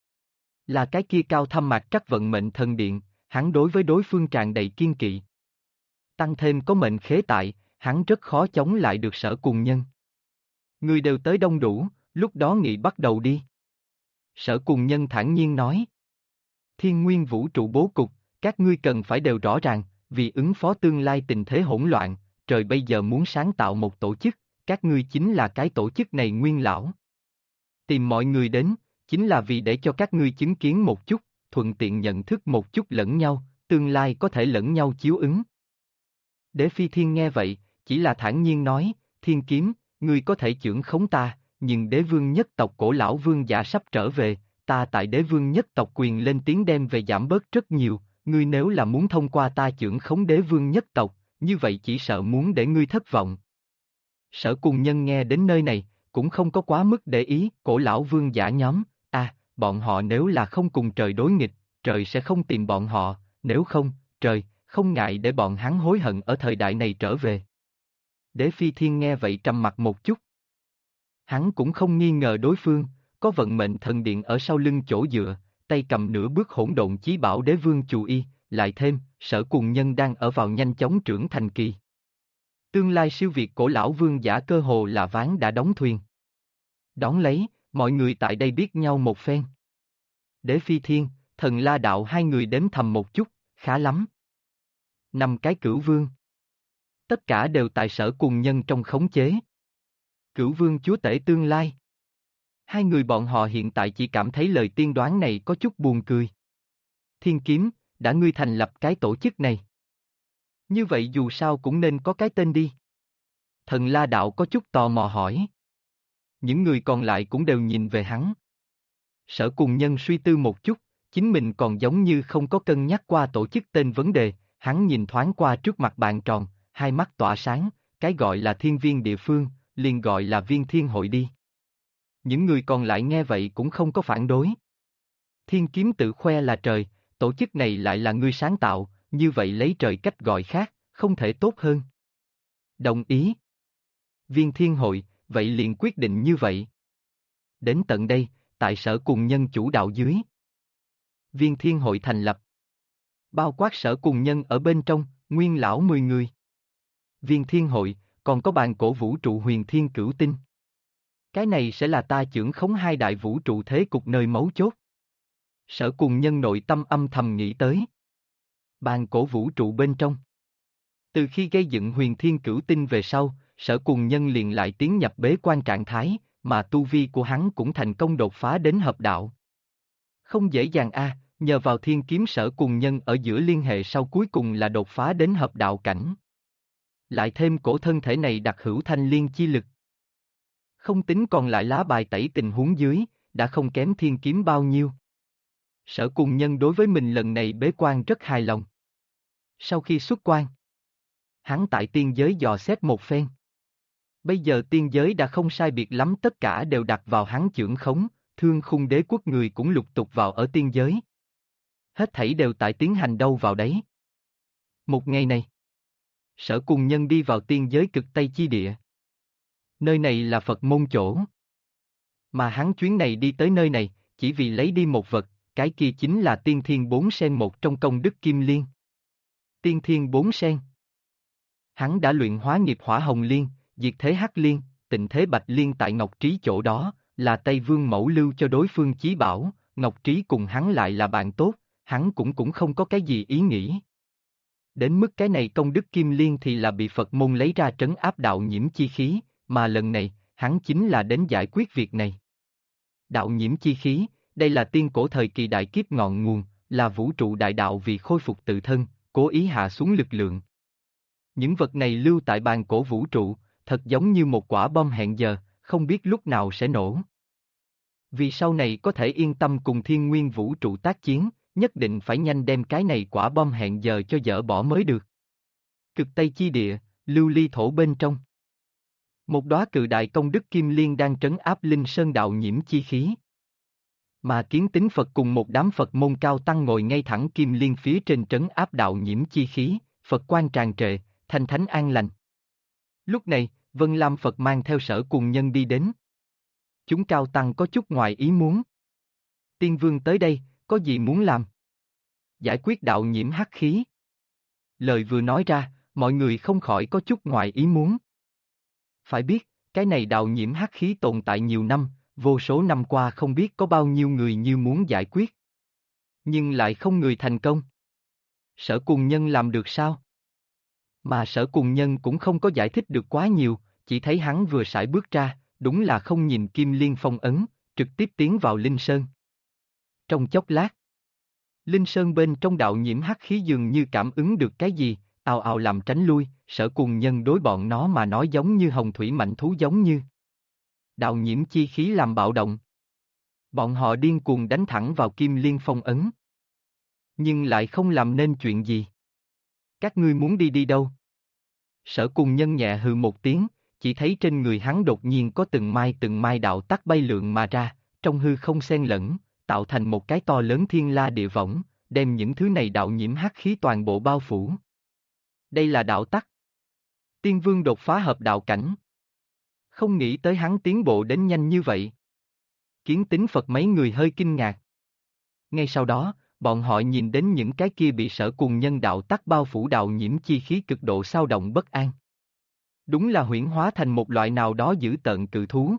là cái kia cao thâm mạc trắc vận mệnh thần điện, hắn đối với đối phương tràn đầy kiên kỵ. Tăng thêm có mệnh khế tại, hắn rất khó chống lại được Sở Cùng Nhân. Người đều tới đông đủ, lúc đó nghị bắt đầu đi. Sở Cùng Nhân thản nhiên nói. Thiên nguyên vũ trụ bố cục, các ngươi cần phải đều rõ ràng, vì ứng phó tương lai tình thế hỗn loạn, trời bây giờ muốn sáng tạo một tổ chức, các ngươi chính là cái tổ chức này nguyên lão. Tìm mọi người đến, chính là vì để cho các ngươi chứng kiến một chút, thuận tiện nhận thức một chút lẫn nhau, tương lai có thể lẫn nhau chiếu ứng. Đế phi thiên nghe vậy, chỉ là thản nhiên nói, Thiên Kiếm, ngươi có thể chưởng khống ta, nhưng đế vương nhất tộc cổ lão vương giả sắp trở về, ta tại đế vương nhất tộc quyền lên tiếng đem về giảm bớt rất nhiều, ngươi nếu là muốn thông qua ta chưởng khống đế vương nhất tộc, như vậy chỉ sợ muốn để ngươi thất vọng. Sở Cùng Nhân nghe đến nơi này, cũng không có quá mức để ý, cổ lão vương giả nhóm, bọn họ nếu là không cùng trời đối nghịch, trời sẽ không tìm bọn họ, nếu không, trời, không ngại để bọn hắn hối hận ở thời đại này trở về. Đế phi thiên nghe vậy trầm mặt một chút. Hắn cũng không nghi ngờ đối phương, có vận mệnh thần điện ở sau lưng chỗ dựa, tay cầm nửa bước hỗn độn chí bảo đế vương chù y, lại thêm, Sở Cùng Nhân đang ở vào nhanh chóng trưởng thành kỳ. Tương lai siêu việt cổ lão vương giả cơ hồ là ván đã đóng thuyền. Đón lấy, mọi người tại đây biết nhau một phen. Đế phi thiên, thần La Đạo hai người đếm thầm một chút, khá lắm. 5 cái cửu vương. Tất cả đều tại Sở Cùng Nhân trong khống chế. Cửu vương chúa tể tương lai. Hai người bọn họ hiện tại chỉ cảm thấy lời tiên đoán này có chút buồn cười. Thiên Kiếm, đã ngươi thành lập cái tổ chức này. Như vậy dù sao cũng nên có cái tên đi. Thần La Đạo có chút tò mò hỏi. Những người còn lại cũng đều nhìn về hắn. Sở Cùng Nhân suy tư một chút, chính mình còn giống như không có cân nhắc qua tổ chức tên vấn đề, hắn nhìn thoáng qua trước mặt bàn tròn, hai mắt tỏa sáng, cái gọi là thiên viên địa phương, liền gọi là viên thiên hội đi. Những người còn lại nghe vậy cũng không có phản đối. Thiên kiếm tự khoe là trời, tổ chức này lại là ngươi sáng tạo, như vậy lấy trời cách gọi khác, không thể tốt hơn. Đồng ý. Viên thiên hội, vậy liền quyết định như vậy. Đến tận đây, tại Sở Cùng Nhân chủ đạo dưới. Viên thiên hội thành lập. Bao quát Sở Cùng Nhân ở bên trong, nguyên lão 10 người. Viên thiên hội, còn có bàn cổ vũ trụ huyền thiên cửu tinh. Cái này sẽ là ta chưởng khống hai đại vũ trụ thế cục nơi mấu chốt. Sở Cùng Nhân nội tâm âm thầm nghĩ tới. Bàn cổ vũ trụ bên trong. Từ khi gây dựng huyền thiên cửu tinh về sau, Sở Cùng Nhân liền lại tiến nhập bế quan trạng thái, mà tu vi của hắn cũng thành công đột phá đến hợp đạo. Không dễ dàng nhờ vào thiên kiếm Sở Cùng Nhân ở giữa liên hệ sau cuối cùng là đột phá đến hợp đạo cảnh. Lại thêm cổ thân thể này đặc hữu thanh liên chi lực. Không tính còn lại lá bài tẩy tình huống dưới, đã không kém thiên kiếm bao nhiêu. Sở Cùng Nhân đối với mình lần này bế quan rất hài lòng. Sau khi xuất quan, hắn tại tiên giới dò xét một phen. Bây giờ tiên giới đã không sai biệt lắm, tất cả đều đặt vào hắn chưởng khống, Thương Khung Đế quốc người cũng lục tục vào ở tiên giới. Hết thảy đều tại tiến hành đâu vào đấy. Một ngày này, Sở Cùng Nhân đi vào tiên giới cực Tây chi địa. Nơi này là Phật môn chỗ. Mà hắn chuyến này đi tới nơi này, chỉ vì lấy đi một vật, cái kia chính là Tiên Thiên Bốn Sen, một trong công đức Kim Liên. Tiên Thiên Bốn Sen. Hắn đã luyện hóa nghiệp Hỏa Hồng Liên, diệt thế Hắc Liên, tịnh thế Bạch Liên tại Ngọc Trí chỗ đó, là Tây Vương Mẫu lưu cho đối phương chí bảo, Ngọc Trí cùng hắn lại là bạn tốt, hắn cũng không có cái gì ý nghĩ. Đến mức cái này công đức Kim Liên thì là bị Phật môn lấy ra trấn áp đạo nhiễm chi khí, mà lần này, hắn chính là đến giải quyết việc này. Đạo nhiễm chi khí, đây là tiên cổ thời kỳ đại kiếp ngọn nguồn, là vũ trụ đại đạo vì khôi phục tự thân, cố ý hạ xuống lực lượng. Những vật này lưu tại bàn cổ vũ trụ, thật giống như một quả bom hẹn giờ, không biết lúc nào sẽ nổ. Vì sau này có thể yên tâm cùng thiên nguyên vũ trụ tác chiến, nhất định phải nhanh đem cái này quả bom hẹn giờ cho dỡ bỏ mới được. Cực Tây chi địa, lưu ly thổ bên trong. Một đóa cự đại công đức Kim Liên đang trấn áp linh sơn đạo nhiễm chi khí. Mà Kiến Tính Phật cùng một đám Phật môn cao tăng ngồi ngay thẳng Kim Liên phía trên trấn áp đạo nhiễm chi khí, Phật quan tràn trề, thanh thánh an lành. Lúc này, Vân Lam Phật mang theo Sở Cùng Nhân đi đến. Chúng cao tăng có chút ngoài ý muốn. Tiên Vương tới đây, có gì muốn làm? Giải quyết đạo nhiễm hắc khí. Lời vừa nói ra, mọi người không khỏi có chút ngoài ý muốn. Phải biết, cái này đạo nhiễm hắc khí tồn tại nhiều năm, vô số năm qua không biết có bao nhiêu người như muốn giải quyết. Nhưng lại không người thành công. Sở Cùng Nhân làm được sao? Mà Sở Cùng Nhân cũng không có giải thích được quá nhiều, chỉ thấy hắn vừa sải bước ra, đúng là không nhìn Kim Liên phong ấn, trực tiếp tiến vào Linh Sơn. Trong chốc lát, Linh Sơn bên trong đạo nhiễm hắc khí dường như cảm ứng được cái gì, ào ào làm tránh lui, Sở Cùng Nhân đối bọn nó mà nói giống như hồng thủy mạnh thú giống như. Đạo nhiễm chi khí làm bạo động. Bọn họ điên cuồng đánh thẳng vào Kim Liên phong ấn. Nhưng lại không làm nên chuyện gì. Các ngươi muốn đi đi đâu? Sở Cùng Nhân nhẹ hừ một tiếng, chỉ thấy trên người hắn đột nhiên có từng mai đạo tắc bay lượn mà ra, trong hư không xen lẫn, tạo thành một cái to lớn thiên la địa võng, đem những thứ này đạo nhiễm hắc khí toàn bộ bao phủ. Đây là đạo tắc. Tiên Vương đột phá hợp đạo cảnh. Không nghĩ tới hắn tiến bộ đến nhanh như vậy. Kiến Tính Phật mấy người hơi kinh ngạc. Ngay sau đó, bọn họ nhìn đến những cái kia bị Sở Cùng Nhân đạo tắc bao phủ đạo nhiễm chi khí cực độ xao động bất an. Đúng là huyễn hóa thành một loại nào đó dữ tợn cự thú.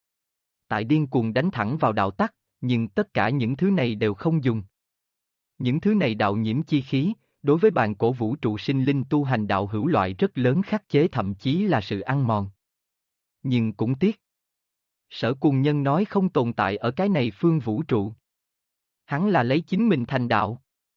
Tại điên cuồng đánh thẳng vào đạo tắc, nhưng tất cả những thứ này đều không dùng. Những thứ này đạo nhiễm chi khí, đối với bàn cổ vũ trụ sinh linh tu hành đạo hữu loại rất lớn khắc chế, thậm chí là sự ăn mòn. Nhưng cũng tiếc. Sở Cùng Nhân nói không tồn tại ở cái này phương vũ trụ. Hắn là lấy chính mình thành đạo.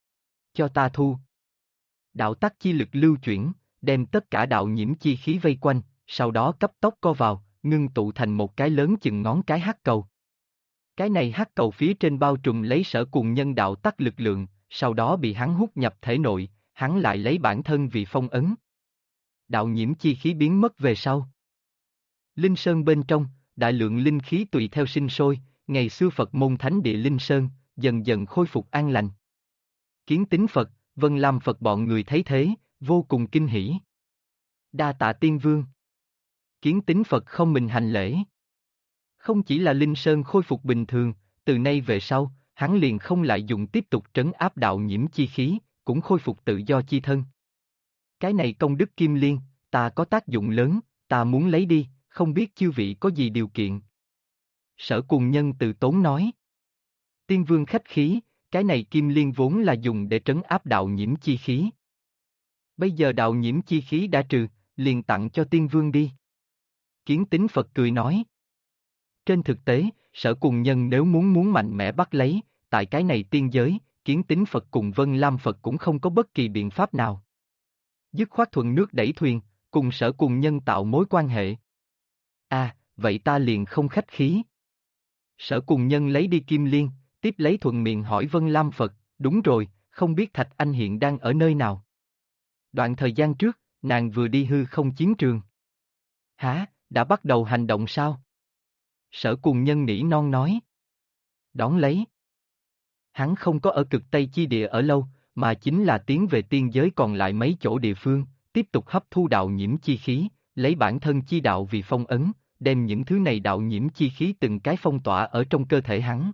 Cho ta thu. Đạo tắc chi lực lưu chuyển, đem tất cả đạo nhiễm chi khí vây quanh, sau đó cấp tốc co vào, ngưng tụ thành một cái lớn chừng ngón cái hắc cầu. Cái này hắc cầu phía trên bao trùm lấy Sở Cùng Nhân đạo tắc lực lượng, sau đó bị hắn hút nhập thể nội, hắn lại lấy bản thân vì phong ấn. Đạo nhiễm chi khí biến mất về sau. Linh Sơn bên trong, đại lượng linh khí tùy theo sinh sôi, ngày xưa Phật môn thánh địa Linh Sơn, dần dần khôi phục an lành. Kiến Tính Phật, Vân Lam Phật bọn người thấy thế, vô cùng kinh hỉ. Đa tạ Tiên Vương. Kiến Tính Phật không mình hành lễ. Không chỉ là Linh Sơn khôi phục bình thường, từ nay về sau, hắn liền không lại dùng tiếp tục trấn áp đạo nhiễm chi khí, cũng khôi phục tự do chi thân. Cái này công đức Kim Liên, ta có tác dụng lớn, ta muốn lấy đi, không biết chư vị có gì điều kiện. Sở Cùng Nhân từ tốn nói. Tiên Vương khách khí, cái này Kim Liên vốn là dùng để trấn áp đạo nhiễm chi khí. Bây giờ đạo nhiễm chi khí đã trừ, liền tặng cho Tiên Vương đi. Kiến Tính Phật cười nói. Trên thực tế, Sở Cùng Nhân nếu muốn mạnh mẽ bắt lấy, tại cái này tiên giới, Kiến Tính Phật cùng Vân Lam Phật cũng không có bất kỳ biện pháp nào. Dứt khoát thuận nước đẩy thuyền, cùng Sở Cùng Nhân tạo mối quan hệ. Vậy ta liền không khách khí. Sở Cùng Nhân lấy đi Kim Liên, tiếp lấy thuận miệng hỏi Vân Lam Phật, đúng rồi, không biết Thạch Anh hiện đang ở nơi nào? Đoạn thời gian trước, nàng vừa đi hư không chiến trường. Hả, đã bắt đầu hành động sao? Sở Cùng Nhân nỉ non nói. Đón lấy. Hắn không có ở cực Tây chi địa ở lâu, mà chính là tiến về tiên giới còn lại mấy chỗ địa phương, tiếp tục hấp thu đạo nhiễm chi khí, lấy bản thân chi đạo vì phong ấn, đem những thứ này đạo nhiễm chi khí từng cái phong tỏa ở trong cơ thể hắn.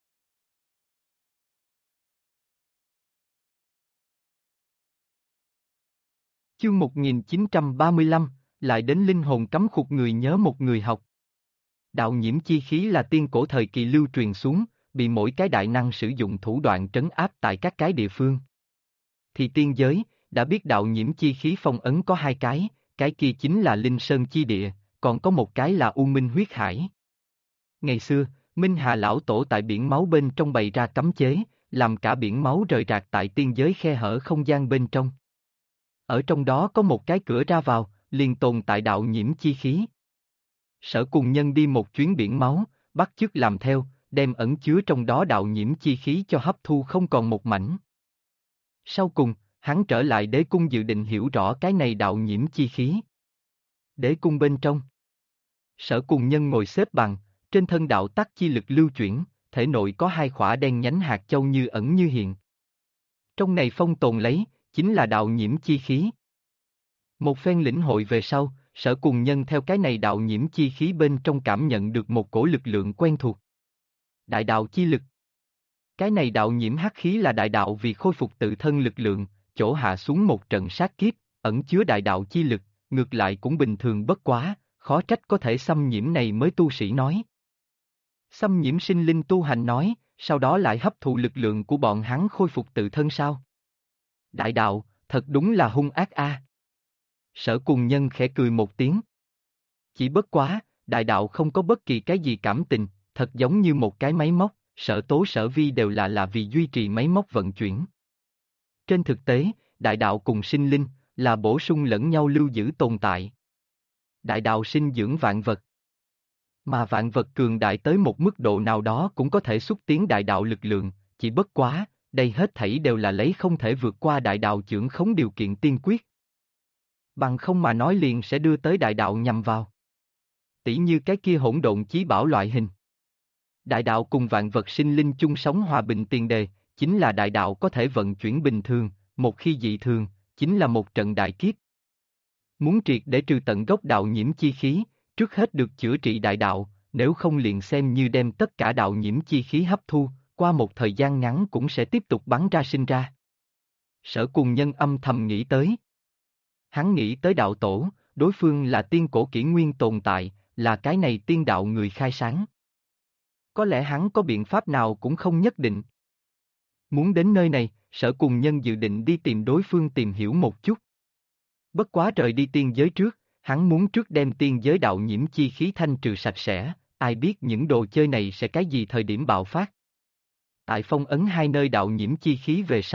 Chương 1935, lại đến linh hồn cấm khục người nhớ một người học. Đạo nhiễm chi khí là tiên cổ thời kỳ lưu truyền xuống, bị mỗi cái đại năng sử dụng thủ đoạn trấn áp tại các cái địa phương. Thì tiên giới, đã biết đạo nhiễm chi khí phong ấn có hai cái kia chính là Linh Sơn chi địa, còn có một cái là U Minh huyết hải. Ngày xưa, Minh Hà lão tổ tại biển máu bên trong bày ra cấm chế, làm cả biển máu rời rạc tại tiên giới khe hở không gian bên trong. Ở trong đó có một cái cửa ra vào, liền tồn tại đạo nhiễm chi khí. Sở Cùng Nhân đi một chuyến biển máu, bắt chước làm theo, đem ẩn chứa trong đó đạo nhiễm chi khí cho hấp thu không còn một mảnh. Sau cùng, hắn trở lại đế cung dự định hiểu rõ cái này đạo nhiễm chi khí. Đế cung bên trong. Sở Cùng Nhân ngồi xếp bằng, trên thân đạo tắc chi lực lưu chuyển, thể nội có hai khỏa đen nhánh hạt châu như ẩn như hiện. Trong này phong tồn lấy, chính là đạo nhiễm chi khí. Một phen lĩnh hội về sau, Sở Cùng Nhân theo cái này đạo nhiễm chi khí bên trong cảm nhận được một cổ lực lượng quen thuộc. Đại đạo chi lực. Cái này đạo nhiễm hắc khí là đại đạo vì khôi phục tự thân lực lượng, chỗ hạ xuống một trận sát kiếp, ẩn chứa đại đạo chi lực, ngược lại cũng bình thường bất quá, khó trách có thể xâm nhiễm này mới tu sĩ nói. Xâm nhiễm sinh linh tu hành nói, sau đó lại hấp thụ lực lượng của bọn hắn khôi phục tự thân sao? Đại đạo, thật đúng là hung ác a. Sở Cùng Nhân khẽ cười một tiếng. Chỉ bất quá, đại đạo không có bất kỳ cái gì cảm tình, thật giống như một cái máy móc, sở tố sở vi đều là vì duy trì máy móc vận chuyển. Trên thực tế, đại đạo cùng sinh linh, là bổ sung lẫn nhau lưu giữ tồn tại. Đại đạo sinh dưỡng vạn vật. Mà vạn vật cường đại tới một mức độ nào đó cũng có thể xúc tiến đại đạo lực lượng, chỉ bất quá, đây hết thảy đều là lấy không thể vượt qua đại đạo chưởng khống điều kiện tiên quyết. Bằng không mà nói liền sẽ đưa tới đại đạo nhằm vào. Tỉ như cái kia hỗn độn chí bảo loại hình. Đại đạo cùng vạn vật sinh linh chung sống hòa bình tiền đề, chính là đại đạo có thể vận chuyển bình thường, một khi dị thường, chính là một trận đại kiếp. Muốn triệt để trừ tận gốc đạo nhiễm chi khí, trước hết được chữa trị đại đạo, nếu không liền xem như đem tất cả đạo nhiễm chi khí hấp thu, qua một thời gian ngắn cũng sẽ tiếp tục bắn ra sinh ra. Sở Cùng Nhân âm thầm nghĩ tới. Hắn nghĩ tới đạo tổ, đối phương là tiên cổ kỷ nguyên tồn tại, là cái này tiên đạo người khai sáng. Có lẽ hắn có biện pháp nào cũng không nhất định. Muốn đến nơi này, Sở Cùng Nhân dự định đi tìm đối phương tìm hiểu một chút. Bất quá rời đi tiên giới trước, hắn muốn trước đem tiên giới đạo nhiễm chi khí thanh trừ sạch sẽ, ai biết những đồ chơi này sẽ cái gì thời điểm bạo phát. Tại phong ấn hai nơi đạo nhiễm chi khí về sau,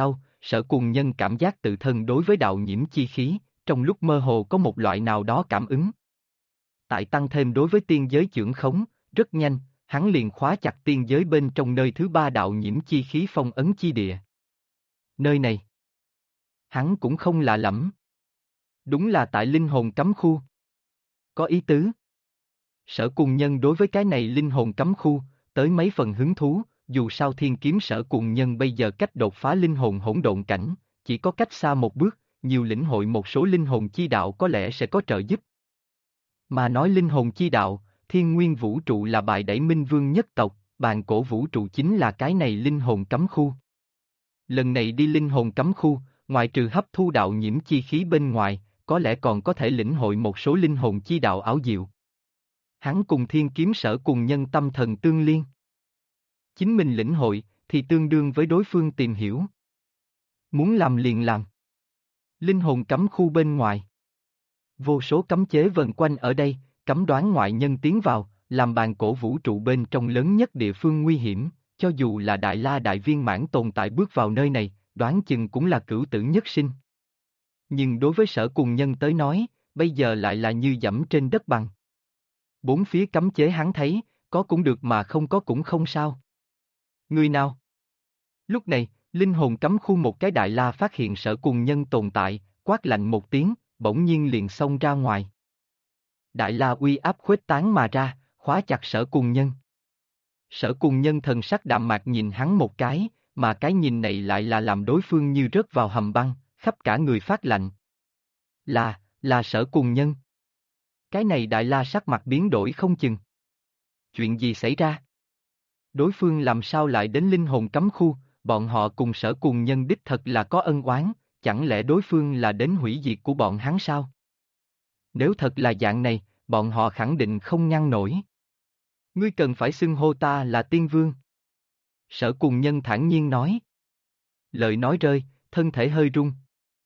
Sở Cùng Nhân cảm giác tự thân đối với đạo nhiễm chi khí, trong lúc mơ hồ có một loại nào đó cảm ứng. Tại tăng thêm đối với tiên giới chưởng khống, rất nhanh, hắn liền khóa chặt tiên giới bên trong nơi thứ ba đạo nhiễm chi khí phong ấn chi địa. Nơi này, hắn cũng không lạ lẫm. Đúng là tại linh hồn cấm khu. Có ý tứ. Sở Cùng Nhân đối với cái này linh hồn cấm khu, tới mấy phần hứng thú, dù sao thiên kiếm Sở Cùng Nhân bây giờ cách đột phá linh hồn hỗn độn cảnh, chỉ có cách xa một bước, nhiều lĩnh hội một số linh hồn chi đạo có lẽ sẽ có trợ giúp. Mà nói linh hồn chi đạo, thiên nguyên vũ trụ là bài đẩy minh vương nhất tộc, bàn cổ vũ trụ chính là cái này linh hồn cấm khu. Lần này đi linh hồn cấm khu, ngoài trừ hấp thu đạo nhiễm chi khí bên ngoài, có lẽ còn có thể lĩnh hội một số linh hồn chi đạo ảo diệu. Hắn cùng thiên kiếm Sở Cùng Nhân tâm thần tương liên. Chính mình lĩnh hội, thì tương đương với đối phương tìm hiểu. Muốn làm liền làm. Linh hồn cấm khu bên ngoài. Vô số cấm chế vần quanh ở đây, cấm đoán ngoại nhân tiến vào, làm bàn cổ vũ trụ bên trong lớn nhất địa phương nguy hiểm, cho dù là Đại La Đại Viên Mãn tồn tại bước vào nơi này, đoán chừng cũng là cửu tử nhất sinh. Nhưng đối với Sở Cùng Nhân tới nói, bây giờ lại là như dẫm trên đất bằng. Bốn phía cấm chế hắn thấy, có cũng được mà không có cũng không sao. Người nào? Lúc này, linh hồn cấm khu một cái Đại La phát hiện Sở Cùng Nhân tồn tại, quát lạnh một tiếng, bỗng nhiên liền xông ra ngoài. Đại La uy áp khuếch tán mà ra, khóa chặt Sở Cùng Nhân. Sở Cùng Nhân thần sắc đạm mạc nhìn hắn một cái, mà cái nhìn này lại là làm đối phương như rớt vào hầm băng, khắp cả người phát lạnh. Là Sở Cùng Nhân. Cái này Đại La sắc mặt biến đổi không chừng. Chuyện gì xảy ra? Đối phương làm sao lại đến linh hồn cấm khu, bọn họ cùng Sở Cùng Nhân đích thật là có ân oán, chẳng lẽ đối phương là đến hủy diệt của bọn hắn sao? Nếu thật là dạng này, bọn họ khẳng định không ngăn nổi. Ngươi cần phải xưng hô ta là Tiên Vương. Sở Cùng Nhân thản nhiên nói. Lời nói rơi, thân thể hơi rung.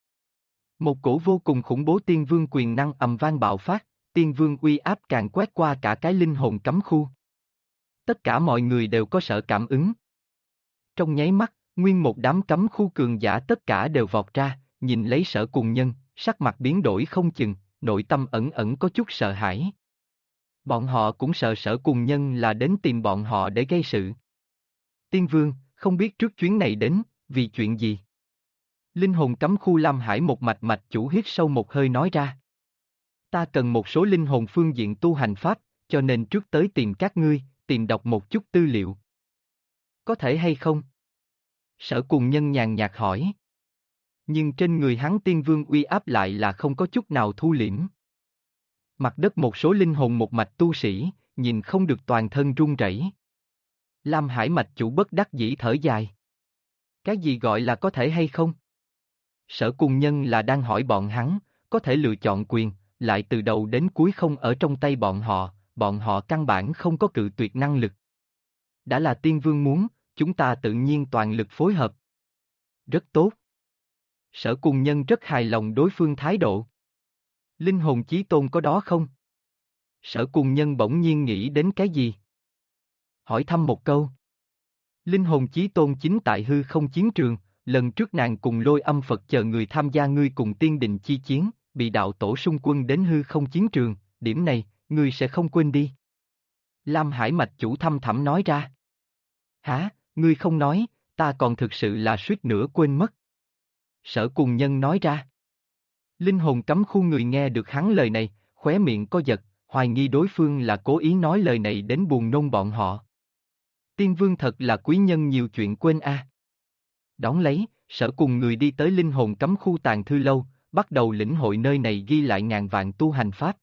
Một cổ vô cùng khủng bố Tiên Vương quyền năng ầm vang bạo phát, Tiên Vương uy áp càng quét qua cả cái linh hồn cấm khu. Tất cả mọi người đều có sở cảm ứng. Trong nháy mắt, nguyên một đám cấm khu cường giả tất cả đều vọt ra, nhìn lấy Sở Cùng Nhân, sắc mặt biến đổi không chừng, nội tâm ẩn ẩn có chút sợ hãi. Bọn họ cũng sợ Sở Cùng Nhân là đến tìm bọn họ để gây sự. Tiên Vương, không biết trước chuyến này đến, vì chuyện gì? Linh hồn cấm khu Lam Hải một mạch mạch chủ hít sâu một hơi nói ra. Ta cần một số linh hồn phương diện tu hành pháp, cho nên trước tới tìm các ngươi, tìm đọc một chút tư liệu. Có thể hay không? Sở Cùng Nhân nhàn nhạt hỏi. Nhưng trên người hắn Tiên Vương uy áp lại là không có chút nào thu liễm. Mặt đất một số linh hồn một mạch tu sĩ, nhìn không được toàn thân run rẩy. Lam Hải mạch chủ bất đắc dĩ thở dài. Cái gì gọi là có thể hay không? Sở Cùng Nhân là đang hỏi bọn hắn, có thể lựa chọn quyền, lại từ đầu đến cuối không ở trong tay bọn họ căn bản không có cự tuyệt năng lực. Đã là Tiên Vương muốn, chúng ta tự nhiên toàn lực phối hợp. Rất tốt. Sở Cùng Nhân rất hài lòng đối phương thái độ. Linh hồn chí tôn có đó không? Sở Cùng Nhân bỗng nhiên nghĩ đến cái gì? Hỏi thăm một câu. Linh hồn chí tôn chính tại hư không chiến trường, lần trước nàng cùng Lôi Âm Phật chờ người tham gia ngươi cùng tiên đình chi chiến, bị đạo tổ xung quân đến hư không chiến trường, điểm này, ngươi sẽ không quên đi. Lam Hải mạch chủ thâm thẳm nói ra. Hả, ngươi không nói, ta còn thực sự là suýt nữa quên mất. Sở Cùng Nhân nói ra. Linh hồn cấm khu người nghe được hắn lời này, khóe miệng co giật, hoài nghi đối phương là cố ý nói lời này đến buồn nôn bọn họ. Tiên Vương thật là quý nhân nhiều chuyện quên a. Đón lấy, Sở cùng người đi tới linh hồn cấm khu tàng thư lâu, bắt đầu lĩnh hội nơi này ghi lại ngàn vạn tu hành pháp.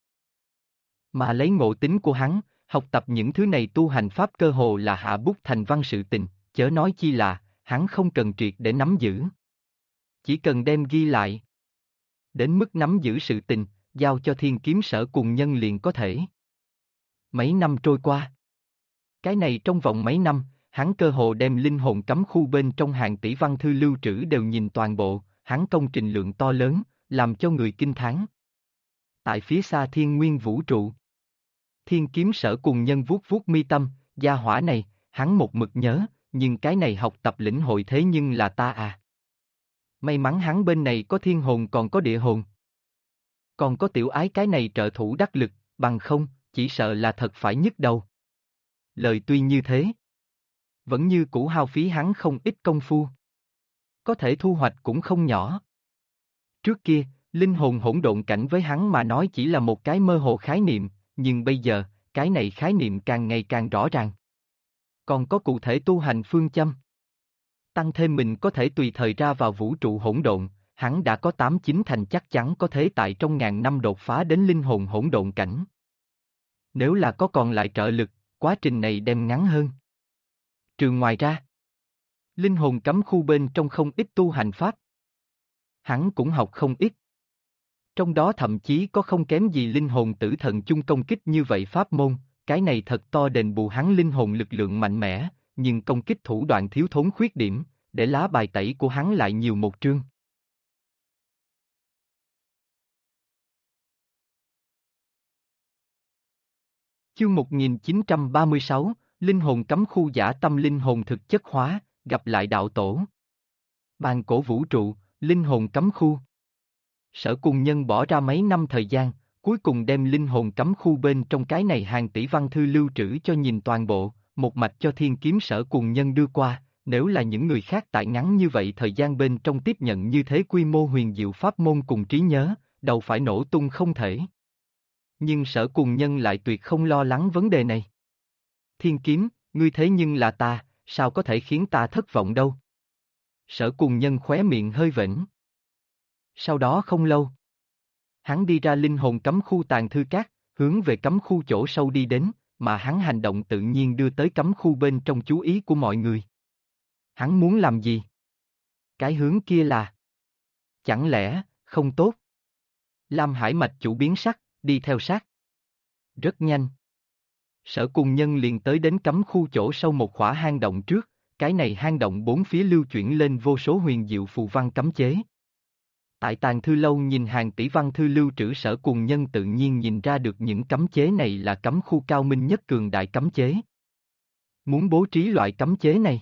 Mà lấy ngộ tính của hắn, học tập những thứ này tu hành pháp cơ hồ là hạ bút thành văn sự tình, chớ nói chi là, hắn không cần triệt để nắm giữ. Chỉ cần đem ghi lại. Đến mức nắm giữ sự tình, giao cho thiên kiếm sở cùng nhân liền có thể. Mấy năm trôi qua. Cái này trong vòng mấy năm, hắn cơ hồ đem linh hồn cấm khu bên trong hàng tỷ văn thư lưu trữ đều nhìn toàn bộ, hắn công trình lượng to lớn, làm cho người kinh thán. Tại phía xa thiên nguyên vũ trụ. Thiên kiếm sở cùng nhân vuốt vuốt mi tâm, gia hỏa này, hắn một mực nhớ, nhưng cái này học tập lĩnh hội thế nhưng là ta à. may mắn hắn bên này có thiên hồn còn có địa hồn. Còn có tiểu ái cái này trợ thủ đắc lực, bằng không, chỉ sợ là thật phải nhức đầu. Lời tuy như thế, vẫn như cũ hao phí hắn không ít công phu. Có thể thu hoạch cũng không nhỏ. Trước kia, linh hồn hỗn độn cảnh với hắn mà nói chỉ là một cái mơ hồ khái niệm, nhưng bây giờ, cái này khái niệm càng ngày càng rõ ràng. Còn có cụ thể tu hành phương châm. Tăng thêm mình có thể tùy thời ra vào vũ trụ hỗn độn, hắn đã có 8-9 thành chắc chắn có thể tại trong ngàn năm đột phá đến linh hồn hỗn độn cảnh. Nếu là có còn lại trợ lực, quá trình này đem ngắn hơn. Trừ ngoài ra, linh hồn cấm khu bên trong không ít tu hành pháp. Hắn cũng học không ít. Trong đó thậm chí có không kém gì linh hồn tử thần chung công kích như vậy pháp môn, cái này thật to đền bù hắn linh hồn lực lượng mạnh mẽ, nhưng công kích thủ đoạn thiếu thốn khuyết điểm, để lá bài tẩy của hắn lại nhiều một trương. Chương 1936, Linh hồn cấm khu giả tâm linh hồn thực chất hóa, gặp lại đạo tổ. Bàn cổ vũ trụ, linh hồn cấm khu. Sở Cùng Nhân bỏ ra mấy năm thời gian, cuối cùng đem linh hồn cấm khu bên trong cái này hàng tỷ văn thư lưu trữ cho nhìn toàn bộ, một mạch cho Thiên Kiếm Sở Cùng Nhân đưa qua, nếu là những người khác tại ngắn như vậy thời gian bên trong tiếp nhận như thế quy mô huyền diệu pháp môn cùng trí nhớ, đầu phải nổ tung không thể. Nhưng Sở Cùng Nhân lại tuyệt không lo lắng vấn đề này. Thiên Kiếm, ngươi thế nhưng là ta, sao có thể khiến ta thất vọng đâu? Sở Cùng Nhân khóe miệng hơi vểnh. Sau đó không lâu, hắn đi ra linh hồn cấm khu tàn thư cát, hướng về cấm khu chỗ sâu đi đến, mà hắn hành động tự nhiên đưa tới cấm khu bên trong chú ý của mọi người. Hắn muốn làm gì? Cái hướng kia là... Chẳng lẽ, không tốt? Lam Hải Mạch chủ biến sắc, đi theo sát. Rất nhanh. Sở Cùng Nhân liền tới đến cấm khu chỗ sâu một khỏa hang động trước, cái này hang động bốn phía lưu chuyển lên vô số huyền diệu phù văn cấm chế. Tại tàng thư lâu nhìn hàng tỷ văn thư lưu trữ Sở Cùng Nhân tự nhiên nhìn ra được những cấm chế này là cấm khu cao minh nhất cường đại cấm chế. Muốn bố trí loại cấm chế này,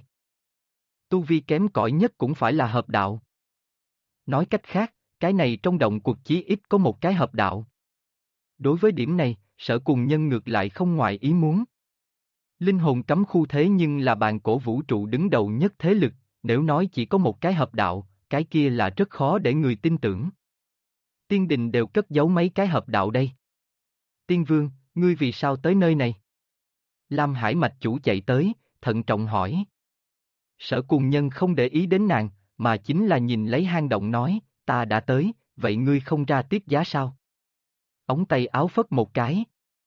tu vi kém cỏi nhất cũng phải là hợp đạo. Nói cách khác, cái này trong động cuộc chí ít có một cái hợp đạo. Đối với điểm này, Sở Cùng Nhân ngược lại không ngoài ý muốn. Linh hồn cấm khu thế nhưng là bàn cổ vũ trụ đứng đầu nhất thế lực, nếu nói chỉ có một cái hợp đạo, cái kia là rất khó để người tin tưởng. Tiên đình đều cất giấu mấy cái hợp đạo đây. Tiên Vương, ngươi vì sao tới nơi này? Lam Hải Mạch chủ chạy tới, thận trọng hỏi. Sở Cùng Nhân không để ý đến nàng, mà chính là nhìn lấy hang động nói, ta đã tới, vậy ngươi không ra tiếp giá sao? Ống tay áo phất một cái.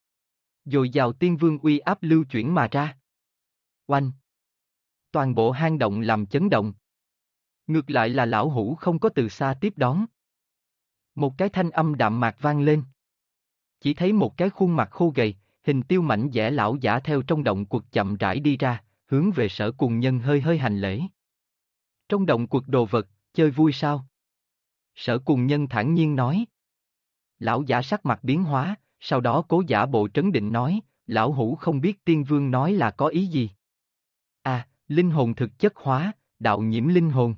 Dồi dào Tiên Vương uy áp lưu chuyển mà ra. Oanh! Toàn bộ hang động làm chấn động. Ngược lại là lão hủ không có từ xa tiếp đón. Một cái thanh âm đạm mạc vang lên. Chỉ thấy một cái khuôn mặt khô gầy, hình tiêu mảnh dẻ lão giả theo trong động quật chậm rãi đi ra, hướng về Sở Cùng Nhân hơi hơi hành lễ. Trong động quật đồ vật, chơi vui sao? Sở Cùng Nhân thản nhiên nói. Lão giả sắc mặt biến hóa, sau đó cố giả bộ trấn định nói, lão hủ không biết Tiên Vương nói là có ý gì. À, linh hồn thực chất hóa, đạo nhiễm linh hồn.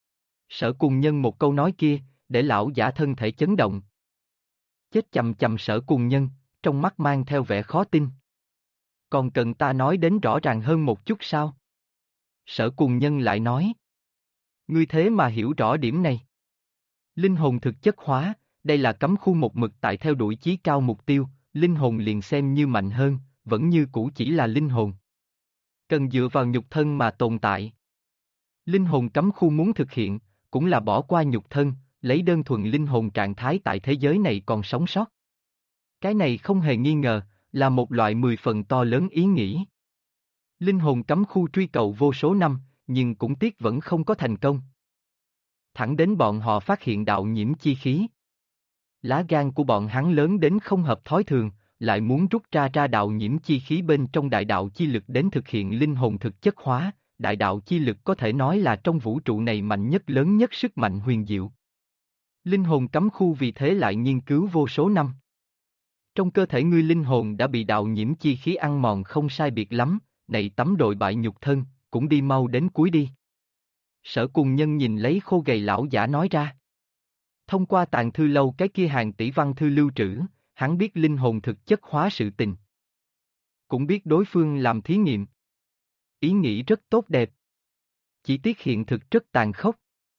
Sở Cùng Nhân một câu nói kia, để lão giả thân thể chấn động. Chết chầm chầm Sở Cùng Nhân, trong mắt mang theo vẻ khó tin. Còn cần ta nói đến rõ ràng hơn một chút sao? Sở Cùng Nhân lại nói. Ngươi thế mà hiểu rõ điểm này. Linh hồn thực chất hóa, đây là cấm khu một mực tại theo đuổi chí cao mục tiêu, linh hồn liền xem như mạnh hơn, vẫn như cũ chỉ là linh hồn. Cần dựa vào nhục thân mà tồn tại. Linh hồn cấm khu muốn thực hiện, cũng là bỏ qua nhục thân, lấy đơn thuần linh hồn trạng thái tại thế giới này còn sống sót. Cái này không hề nghi ngờ, là một loại 10 phần to lớn ý nghĩ. Linh hồn cấm khu truy cầu vô số năm, nhưng cũng tiếc vẫn không có thành công. Thẳng đến bọn họ phát hiện đạo nhiễm chi khí. Lá gan của bọn hắn lớn đến không hợp thói thường, lại muốn rút ra đạo nhiễm chi khí bên trong đại đạo chi lực đến thực hiện linh hồn thực chất hóa, đại đạo chi lực có thể nói là trong vũ trụ này mạnh nhất lớn nhất sức mạnh huyền diệu. Linh hồn cấm khu vì thế lại nghiên cứu vô số năm. Trong cơ thể ngươi linh hồn đã bị đạo nhiễm chi khí ăn mòn không sai biệt lắm, này tấm đội bại nhục thân, cũng đi mau đến cuối đi. Sở Cùng Nhân nhìn lấy khô gầy lão giả nói ra. Thông qua tàng thư lâu cái kia hàng tỷ văn thư lưu trữ, hắn biết linh hồn thực chất hóa sự tình. Cũng biết đối phương làm thí nghiệm. Ý nghĩ rất tốt đẹp. Chỉ tiếc hiện thực rất tàn khốc.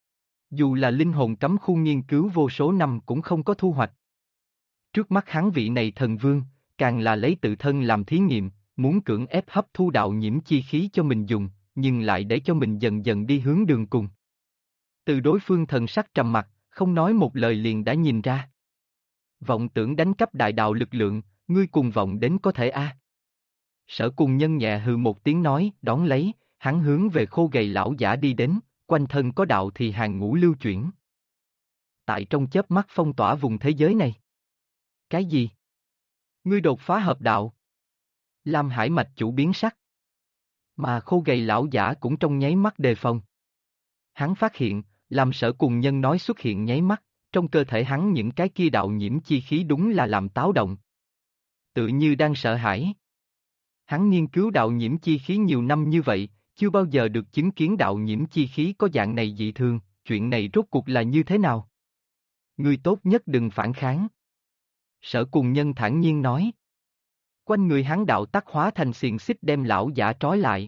Dù là linh hồn cấm khu nghiên cứu vô số năm cũng không có thu hoạch. Trước mắt hắn vị này thần vương, càng là lấy tự thân làm thí nghiệm, muốn cưỡng ép hấp thu đạo nhiễm chi khí cho mình dùng, nhưng lại để cho mình dần dần đi hướng đường cùng. Từ đối phương thần sắc trầm mặc, không nói một lời liền đã nhìn ra. Vọng tưởng đánh cắp đại đạo lực lượng, ngươi cùng vọng đến có thể a? Sở Cùng Nhân nhẹ hừ một tiếng nói, đón lấy, hắn hướng về khô gầy lão giả đi đến, quanh thân có đạo thì hàng ngũ lưu chuyển. Tại trong chớp mắt phong tỏa vùng thế giới này. Cái gì? Ngươi đột phá hợp đạo. Lam Hải mạch chủ biến sắc. Mà khô gầy lão giả cũng trong nháy mắt đề phòng. Hắn phát hiện, làm Sở Cùng Nhân nói xuất hiện nháy mắt, trong cơ thể hắn những cái kia đạo nhiễm chi khí đúng là làm táo động. Tự như đang sợ hãi. Hắn nghiên cứu đạo nhiễm chi khí nhiều năm như vậy, chưa bao giờ được chứng kiến đạo nhiễm chi khí có dạng này dị thường, chuyện này rốt cuộc là như thế nào? Ngươi tốt nhất đừng phản kháng. Sở Cùng Nhân thản nhiên nói. Quanh người hắn đạo tắc hóa thành xiềng xích đem lão giả trói lại.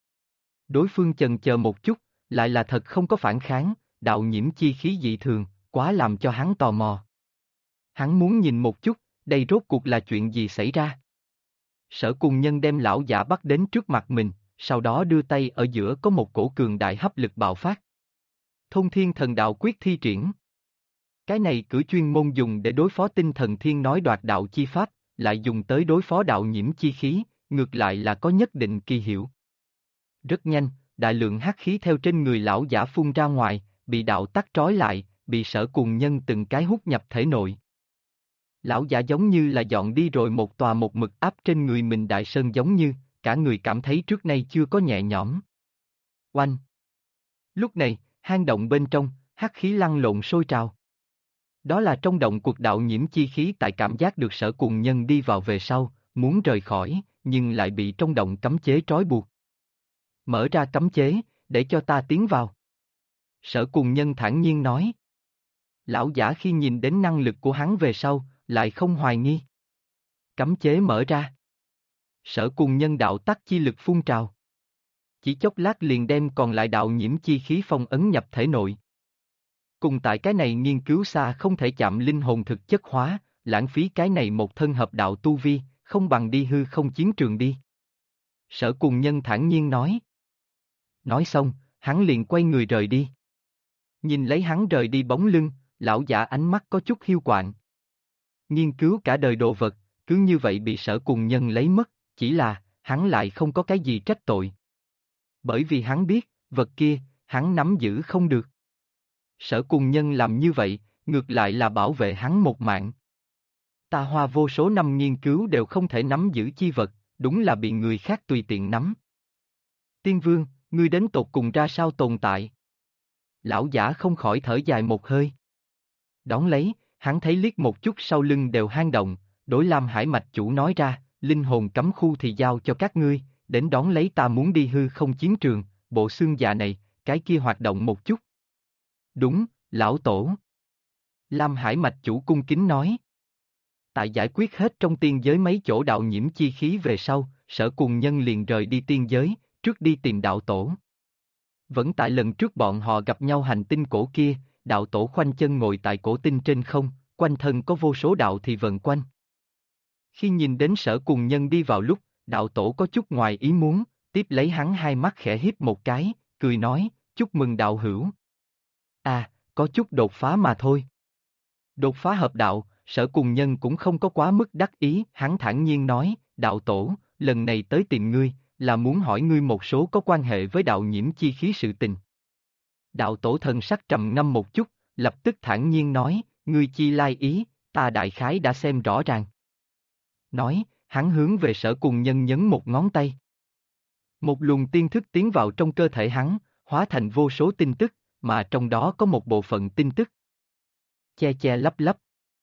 Đối phương chần chờ một chút, lại là thật không có phản kháng, đạo nhiễm chi khí dị thường, quá làm cho hắn tò mò. Hắn muốn nhìn một chút, đây rốt cuộc là chuyện gì xảy ra. Sở Cùng Nhân đem lão giả bắt đến trước mặt mình, sau đó đưa tay ở giữa có một cổ cường đại hấp lực bạo phát. Thông Thiên Thần Đạo Quyết thi triển. Cái này cử chuyên môn dùng để đối phó tinh thần thiên nói đoạt đạo chi pháp, lại dùng tới đối phó đạo nhiễm chi khí, ngược lại là có nhất định kỳ hiệu. Rất nhanh, đại lượng hắc khí theo trên người lão giả phun ra ngoài, bị đạo tắc trói lại, bị Sở Cùng Nhân từng cái hút nhập thể nội. Lão giả giống như là dọn đi rồi một tòa một mực áp trên người mình đại sơn giống như, cả người cảm thấy trước nay chưa có nhẹ nhõm. Oanh! Lúc này, hang động bên trong, hắc khí lăn lộn sôi trào. Đó là trong động cuộc đạo nhiễm chi khí tại cảm giác được Sở Cùng Nhân đi vào về sau, muốn rời khỏi, nhưng lại bị trong động cấm chế trói buộc. Mở ra cấm chế, để cho ta tiến vào. Sở Cùng Nhân thản nhiên nói. Lão giả khi nhìn đến năng lực của hắn về sau, lại không hoài nghi. Cấm chế mở ra. Sở Cùng Nhân đạo tắc chi lực phun trào. Chỉ chốc lát liền đem còn lại đạo nhiễm chi khí phong ấn nhập thể nội. Cùng tại cái này nghiên cứu xa không thể chạm linh hồn thực chất hóa, lãng phí cái này một thân hợp đạo tu vi, không bằng đi hư không chiến trường đi. Sở Cùng Nhân thản nhiên nói. Nói xong, hắn liền quay người rời đi. Nhìn lấy hắn rời đi bóng lưng, lão giả ánh mắt có chút hiu quạnh. Nghiên cứu cả đời đồ vật, cứ như vậy bị Sở Cùng Nhân lấy mất, chỉ là, hắn lại không có cái gì trách tội. Bởi vì hắn biết, vật kia, hắn nắm giữ không được. Sở Cùng Nhân làm như vậy, ngược lại là bảo vệ hắn một mạng. Ta hoa vô số năm nghiên cứu đều không thể nắm giữ chi vật, đúng là bị người khác tùy tiện nắm. Tiên Vương, ngươi đến tột cùng ra sao tồn tại? Lão giả không khỏi thở dài một hơi. Đón lấy, hắn thấy liếc một chút sau lưng đều hang động, đối Lam Hải mạch chủ nói ra, linh hồn cấm khu thì giao cho các ngươi, đến đón lấy ta muốn đi hư không chiến trường, bộ xương già này, cái kia hoạt động một chút. Đúng, lão tổ. Lam Hải mạch chủ cung kính nói. Tại giải quyết hết trong tiên giới mấy chỗ đạo nhiễm chi khí về sau, Sở Cùng Nhân liền rời đi tiên giới, trước đi tìm đạo tổ. Vẫn tại lần trước bọn họ gặp nhau hành tinh cổ kia, đạo tổ khoanh chân ngồi tại cổ tinh trên không, quanh thân có vô số đạo thì vần quanh. Khi nhìn đến Sở Cùng Nhân đi vào lúc, đạo tổ có chút ngoài ý muốn, tiếp lấy hắn hai mắt khẽ híp một cái, cười nói, chúc mừng đạo hữu. À, có chút đột phá mà thôi. Đột phá hợp đạo, Sở Cùng Nhân cũng không có quá mức đắc ý, hắn thản nhiên nói, đạo tổ, lần này tới tìm ngươi, là muốn hỏi ngươi một số có quan hệ với đạo nhiễm chi khí sự tình. Đạo tổ thần sắc trầm ngâm một chút, lập tức thản nhiên nói, ngươi chi lai ý, ta đại khái đã xem rõ ràng. Nói, hắn hướng về Sở Cùng Nhân nhấn một ngón tay. Một luồng tiên thức tiến vào trong cơ thể hắn, hóa thành vô số tin tức, mà trong đó có một bộ phận tin tức. Che che lấp lấp.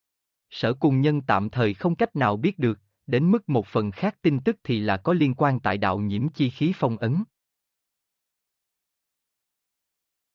Sở Cùng Nhân tạm thời không cách nào biết được, đến mức một phần khác tin tức thì là có liên quan tại đạo nhiễm chi khí phong ấn.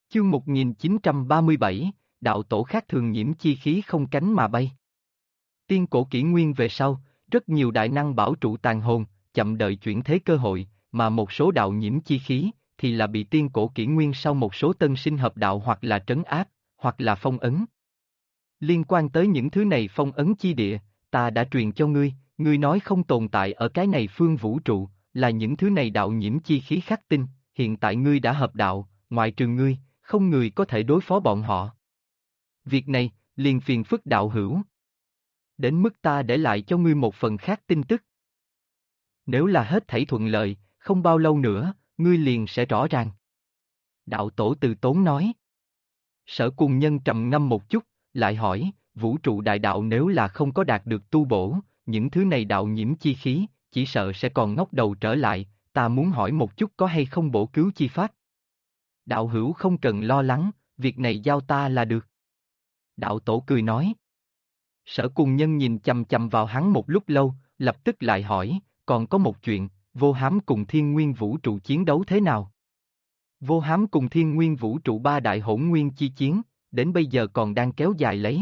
Chương 1937, đạo tổ khác thường nhiễm chi khí không cánh mà bay. Tiên cổ kỷ nguyên về sau, rất nhiều đại năng bảo trụ tàn hồn, chậm đợi chuyển thế cơ hội, mà một số đạo nhiễm chi khí, thì là bị tiên cổ kỷ nguyên sau một số tân sinh hợp đạo hoặc là trấn áp, hoặc là phong ấn. Liên quan tới những thứ này phong ấn chi địa, ta đã truyền cho ngươi nói không tồn tại ở cái này phương vũ trụ, là những thứ này đạo nhiễm chi khí khắc tinh, hiện tại ngươi đã hợp đạo, ngoại trừ ngươi, không người có thể đối phó bọn họ. Việc này, liền phiền phức đạo hữu. Đến mức ta để lại cho ngươi một phần khác tin tức. Nếu là hết thảy thuận lợi, không bao lâu nữa, ngươi liền sẽ rõ ràng. Đạo tổ từ tốn nói. Sở Cùng Nhân trầm ngâm một chút, lại hỏi, vũ trụ đại đạo nếu là không có đạt được tu bổ, những thứ này đạo nhiễm chi khí, chỉ sợ sẽ còn ngóc đầu trở lại, ta muốn hỏi một chút có hay không bổ cứu chi pháp. Đạo hữu không cần lo lắng, việc này giao ta là được. Đạo tổ cười nói. Sở Cùng Nhân nhìn chằm chằm vào hắn một lúc lâu, lập tức lại hỏi, còn có một chuyện, Vô Hám cùng Thiên Nguyên vũ trụ chiến đấu thế nào? Vô Hám cùng Thiên Nguyên vũ trụ ba đại hỗn nguyên chi chiến, đến bây giờ còn đang kéo dài lấy.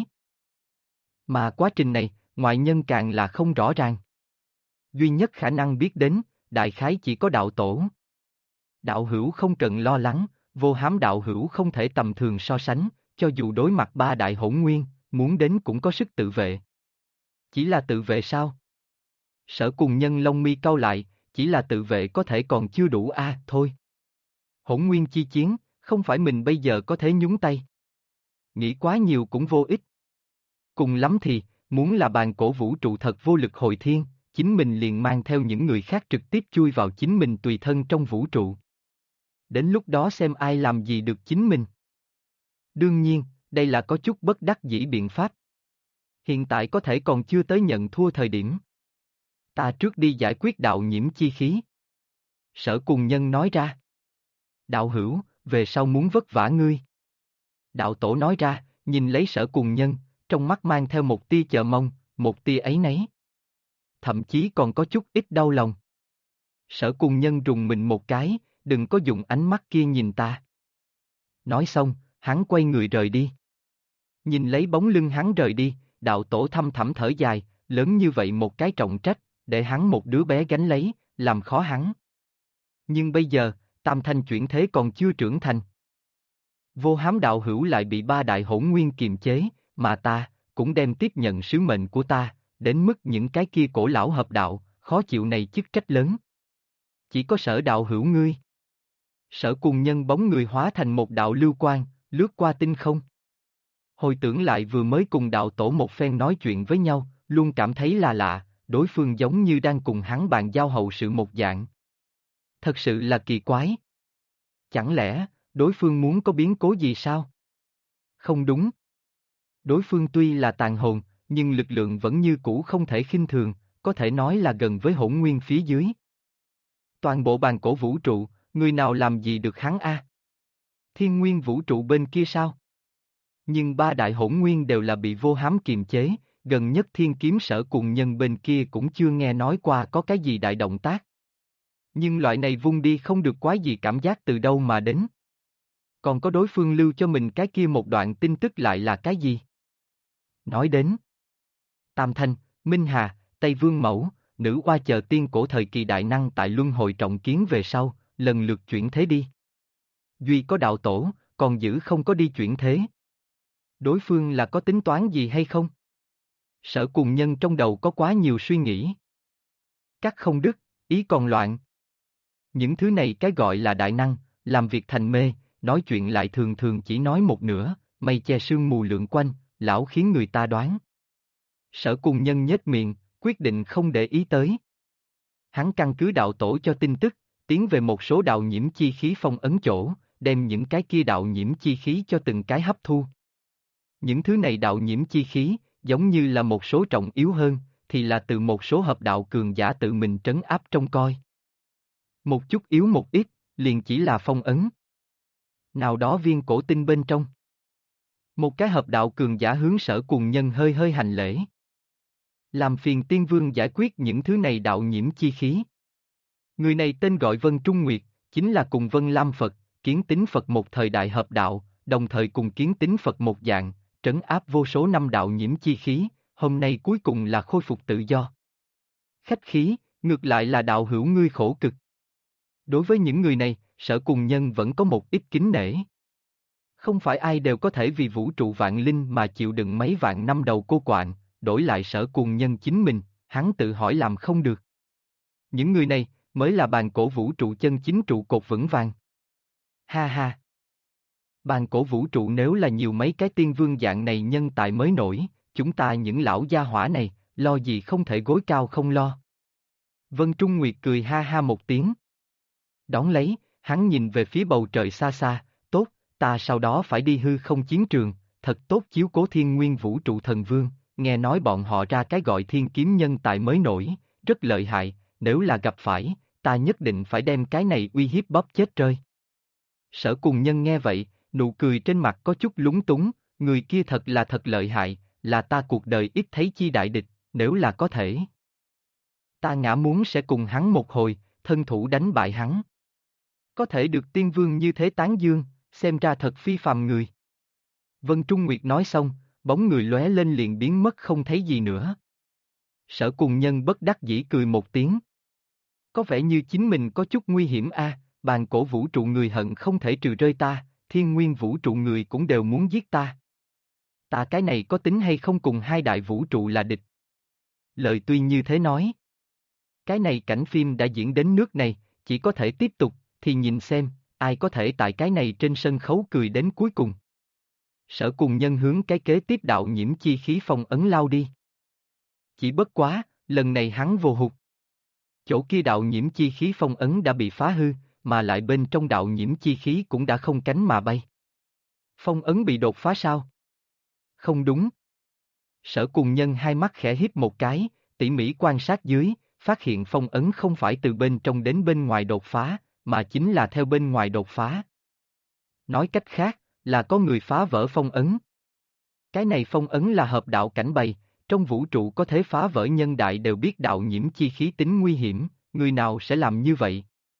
Mà quá trình này, ngoại nhân càng là không rõ ràng. Duy nhất khả năng biết đến, đại khái chỉ có đạo tổ. Đạo hữu không cần lo lắng, Vô Hám đạo hữu không thể tầm thường so sánh, cho dù đối mặt ba đại hỗn nguyên, muốn đến cũng có sức tự vệ. Chỉ là tự vệ sao? Sở Cùng Nhân lông mi cau lại, chỉ là tự vệ có thể còn chưa đủ thôi. Hỗn nguyên chi chiến, không phải mình bây giờ có thể nhúng tay. Nghĩ quá nhiều cũng vô ích. Cùng lắm thì, muốn là bàn cổ vũ trụ thật vô lực hồi thiên, chính mình liền mang theo những người khác trực tiếp chui vào chính mình tùy thân trong vũ trụ. Đến lúc đó xem ai làm gì được chính mình. Đương nhiên, đây là có chút bất đắc dĩ biện pháp. Hiện tại có thể còn chưa tới nhận thua thời điểm. Ta trước đi giải quyết đạo nhiễm chi khí. Sở Cùng Nhân nói ra. Đạo hữu, về sau muốn vất vả ngươi. Đạo tổ nói ra, nhìn lấy Sở Cùng Nhân, trong mắt mang theo một tia chờ mong, một tia áy náy. Thậm chí còn có chút ít đau lòng. Sở Cùng Nhân rùng mình một cái, đừng có dùng ánh mắt kia nhìn ta. Nói xong, hắn quay người rời đi. Nhìn lấy bóng lưng hắn rời đi, đạo tổ thâm thẳm thở dài, lớn như vậy một cái trọng trách, để hắn một đứa bé gánh lấy, làm khó hắn. Nhưng bây giờ, Tam Thanh chuyển thế còn chưa trưởng thành. Vô Hám đạo hữu lại bị ba đại hỗn nguyên kiềm chế, mà ta, cũng đem tiếp nhận sứ mệnh của ta, đến mức những cái kia cổ lão hợp đạo, khó chịu này chức trách lớn. Chỉ có Sở đạo hữu ngươi. Sở Cùng Nhân bóng người hóa thành một đạo lưu quang, lướt qua tinh không. Hồi tưởng lại vừa mới cùng đạo tổ một phen nói chuyện với nhau, luôn cảm thấy là lạ, đối phương giống như đang cùng hắn bàn giao hậu sự một dạng. Thật sự là kỳ quái. Chẳng lẽ, đối phương muốn có biến cố gì sao? Không đúng. Đối phương tuy là tàn hồn, nhưng lực lượng vẫn như cũ không thể khinh thường, có thể nói là gần với hỗn nguyên phía dưới. Toàn bộ bàn cổ vũ trụ, người nào làm gì được hắn Thiên nguyên vũ trụ bên kia sao? Nhưng ba đại hỗn nguyên đều là bị Vô Hám kiềm chế, gần nhất Thiên Kiếm Sở Cùng Nhân bên kia cũng chưa nghe nói qua có cái gì đại động tác. Nhưng loại này vung đi không được quá gì cảm giác từ đâu mà đến. Còn có đối phương lưu cho mình cái kia một đoạn tin tức lại là cái gì? Nói đến Tam Thanh, Minh Hà, Tây Vương Mẫu, Nữ Oa chờ tiên cổ thời kỳ đại năng tại luân hồi trọng kiến về sau, lần lượt chuyển thế đi. Duy có đạo tổ, còn giữ không có đi chuyển thế. Đối phương là có tính toán gì hay không? Sở Cùng Nhân trong đầu có quá nhiều suy nghĩ. Cắt không đứt, ý còn loạn. Những thứ này cái gọi là đại năng, làm việc thành mê, nói chuyện lại thường thường chỉ nói một nửa, mây che sương mù lượn quanh, lão khiến người ta đoán. Sở Cùng Nhân nhếch miệng, quyết định không để ý tới. Hắn căn cứ đạo tổ cho tin tức, tiến về một số đạo nhiễm chi khí phong ấn chỗ, đem những cái kia đạo nhiễm chi khí cho từng cái hấp thu. Những thứ này đạo nhiễm chi khí, giống như là một số trọng yếu hơn, thì là từ một số hợp đạo cường giả tự mình trấn áp trông coi. Một chút yếu một ít, liền chỉ là phong ấn. Nào đó viên cổ tinh bên trong. Một cái hợp đạo cường giả hướng Sở Cùng Nhân hơi hơi hành lễ. Làm phiền tiên vương giải quyết những thứ này đạo nhiễm chi khí. Người này tên gọi Vân Trung Nguyệt, chính là cùng Vân Lam Phật, kiến tính Phật một thời đại hợp đạo, đồng thời cùng kiến tính Phật một dạng, trấn áp vô số năm đạo nhiễm chi khí, hôm nay cuối cùng là khôi phục tự do. Khách khí, ngược lại là đạo hữu ngươi khổ cực. Đối với những người này, Sở Cùng Nhân vẫn có một ít kính nể. Không phải ai đều có thể vì vũ trụ vạn linh mà chịu đựng mấy vạn năm đầu cô quạnh, đổi lại Sở Cùng Nhân chính mình, hắn tự hỏi làm không được. Những người này, mới là bàn cổ vũ trụ chân chính trụ cột vững vàng. Ha ha! Bàn cổ vũ trụ nếu là nhiều mấy cái tiên vương dạng này nhân tài mới nổi, chúng ta những lão gia hỏa này, lo gì không thể gối cao không lo. Vân Trung Nguyệt cười ha ha một tiếng. Đón lấy, hắn nhìn về phía bầu trời xa xa, tốt, ta sau đó phải đi hư không chiến trường, thật tốt chiếu cố thiên nguyên vũ trụ thần vương, nghe nói bọn họ ra cái gọi thiên kiếm nhân tài mới nổi, rất lợi hại, nếu là gặp phải, ta nhất định phải đem cái này uy hiếp bóp chết rơi. Sở Cùng Nhân nghe vậy, nụ cười trên mặt có chút lúng túng, người kia thật lợi hại, là ta cuộc đời ít thấy chi đại địch, nếu là có thể. Ta ngã muốn sẽ cùng hắn một hồi, thân thủ đánh bại hắn. Có thể được tiên vương như thế tán dương, xem ra thật phi phàm người. Vân Trung Nguyệt nói xong, bóng người lóe lên liền biến mất không thấy gì nữa. Sở Cùng Nhân bất đắc dĩ cười một tiếng. Có vẻ như chính mình có chút nguy hiểm a, bàn cổ vũ trụ người hận không thể trừ rơi ta, thiên nguyên vũ trụ người cũng đều muốn giết ta. Ta cái này có tính hay không cùng hai đại vũ trụ là địch? Lời tuy như thế nói. Cái này cảnh phim đã diễn đến nước này, chỉ có thể tiếp tục, thì nhìn xem, ai có thể tại cái này trên sân khấu cười đến cuối cùng. Sở Cùng Nhân hướng cái kế tiếp đạo nhiễm chi khí phong ấn lao đi. Chỉ bất quá, lần này hắn vô hụt. Chỗ kia đạo nhiễm chi khí phong ấn đã bị phá hư, mà lại bên trong đạo nhiễm chi khí cũng đã không cánh mà bay. Phong ấn bị đột phá sao? Không đúng. Sở Cùng Nhân hai mắt khẽ híp một cái, tỉ mỉ quan sát dưới, phát hiện phong ấn không phải từ bên trong đến bên ngoài đột phá, mà chính là theo bên ngoài đột phá. Nói cách khác, là có người phá vỡ phong ấn. Cái này phong ấn là hợp đạo cảnh bày, trong vũ trụ có thể phá vỡ nhân đại đều biết đạo nhiễm chi khí tính nguy hiểm, người nào sẽ làm như vậy?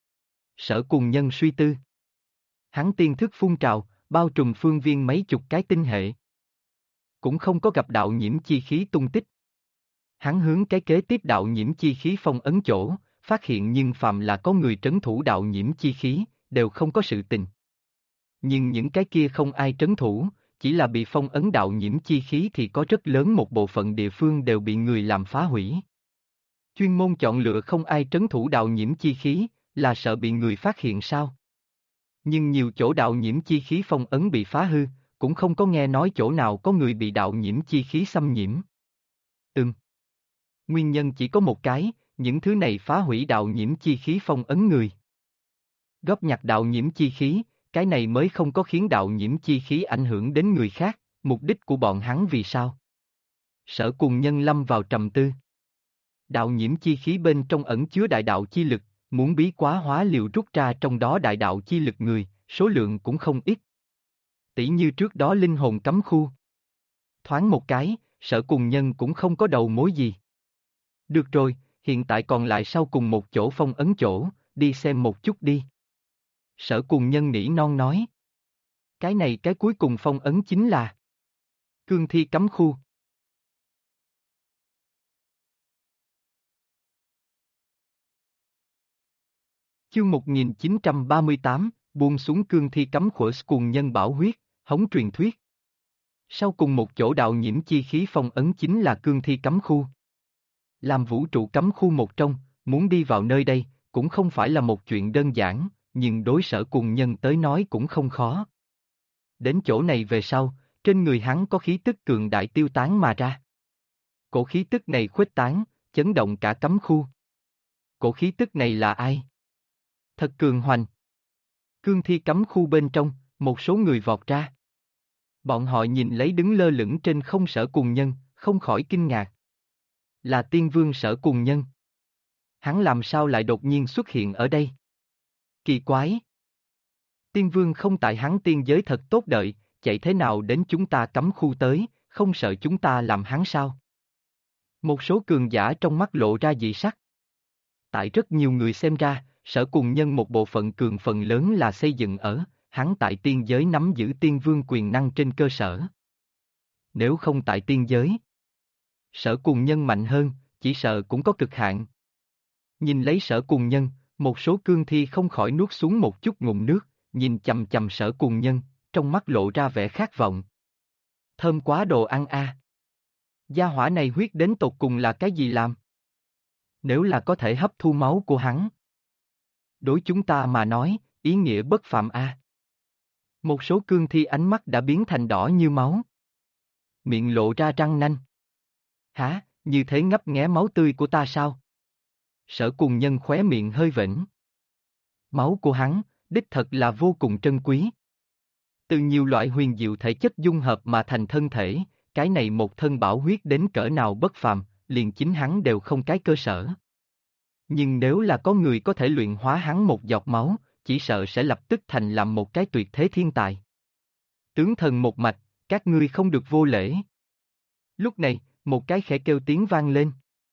Sở Cùng Nhân suy tư. Hắn tiên thức phun trào, bao trùm phương viên mấy chục cái tinh hệ. Cũng không có gặp đạo nhiễm chi khí tung tích. Hắn hướng cái kế tiếp đạo nhiễm chi khí phong ấn chỗ, phát hiện nhưng phàm là có người trấn thủ đạo nhiễm chi khí, đều không có sự tình. Nhưng những cái kia không ai trấn thủ, chỉ là bị phong ấn đạo nhiễm chi khí thì có rất lớn một bộ phận địa phương đều bị người làm phá hủy. Chuyên môn chọn lựa không ai trấn thủ đạo nhiễm chi khí, là sợ bị người phát hiện sao? Nhưng nhiều chỗ đạo nhiễm chi khí phong ấn bị phá hư, cũng không có nghe nói chỗ nào có người bị đạo nhiễm chi khí xâm nhiễm. Nguyên nhân chỉ có một cái, những thứ này phá hủy đạo nhiễm chi khí phong ấn người. Góp nhặt đạo nhiễm chi khí, cái này mới không có khiến đạo nhiễm chi khí ảnh hưởng đến người khác, mục đích của bọn hắn vì sao? Sở Cùng Nhân lâm vào trầm tư. Đạo nhiễm chi khí bên trong ẩn chứa đại đạo chi lực, muốn bí quá hóa liều rút ra trong đó đại đạo chi lực người, số lượng cũng không ít. Tỷ như trước đó linh hồn cấm khu. Thoáng một cái, Sở Cùng Nhân cũng không có đầu mối gì. Được rồi, hiện tại còn lại sau cùng một chỗ phong ấn chỗ, đi xem một chút đi. Sở Cùng Nhân nỉ non nói. Cái cuối cùng phong ấn chính là Cương Thi Cấm Khu. Chương 1938, buông xuống Cương Thi Cấm Khu. Cùng Nhân bảo huyết, hống truyền thuyết. Sau cùng một chỗ đạo nhiễm chi khí phong ấn chính là Cương Thi Cấm Khu. Làm vũ trụ cấm khu một trong, muốn đi vào nơi đây, cũng không phải là một chuyện đơn giản, nhưng đối Sở Cùng Nhân tới nói cũng không khó. Đến chỗ này về sau, trên người hắn có khí tức cường đại tiêu tán mà ra. Cổ khí tức này khuếch tán, chấn động cả cấm khu. Cổ khí tức này là ai? Thật cường hoành. Cương Thi Cấm Khu bên trong, một số người vọt ra. Bọn họ nhìn lấy đứng lơ lửng trên không Sở Cùng Nhân, không khỏi kinh ngạc. Là tiên vương Sở Cùng Nhân. Hắn làm sao lại đột nhiên xuất hiện ở đây? Kỳ quái. Tiên vương không tại hắn tiên giới thật tốt đợi, chạy thế nào đến chúng ta cấm khu tới, không sợ chúng ta làm hắn sao? Một số cường giả trong mắt lộ ra dị sắc. Tại rất nhiều người xem ra, Sở Cùng Nhân một bộ phận cường phần lớn là xây dựng ở hắn tại tiên giới nắm giữ tiên vương quyền năng trên cơ sở. Nếu không tại tiên giới, Sở Cùng Nhân mạnh hơn, chỉ sợ cũng có cực hạn. Nhìn lấy Sở Cùng Nhân, một số cương thi không khỏi nuốt xuống một chút ngụm nước, nhìn chằm chằm Sở Cùng Nhân, trong mắt lộ ra vẻ khát vọng. Thơm quá đồ ăn a. Gia hỏa này huyết đến tột cùng là cái gì làm? Nếu là có thể hấp thu máu của hắn. Đối chúng ta mà nói, ý nghĩa bất phàm a. Một số cương thi ánh mắt đã biến thành đỏ như máu. Miệng lộ ra răng nanh. Hả, như thế ngấp nghé máu tươi của ta sao? Sở Cùng Nhân khóe miệng hơi vểnh. Máu của hắn, đích thật là vô cùng trân quý. Từ nhiều loại huyền diệu thể chất dung hợp mà thành thân thể, cái này một thân bảo huyết đến cỡ nào bất phàm, liền chính hắn đều không cái cơ sở. Nhưng nếu là có người có thể luyện hóa hắn một giọt máu, chỉ sợ sẽ lập tức thành làm một cái tuyệt thế thiên tài. Tướng thần một mạch, các ngươi không được vô lễ. Lúc này, một cái khẽ kêu tiếng vang lên.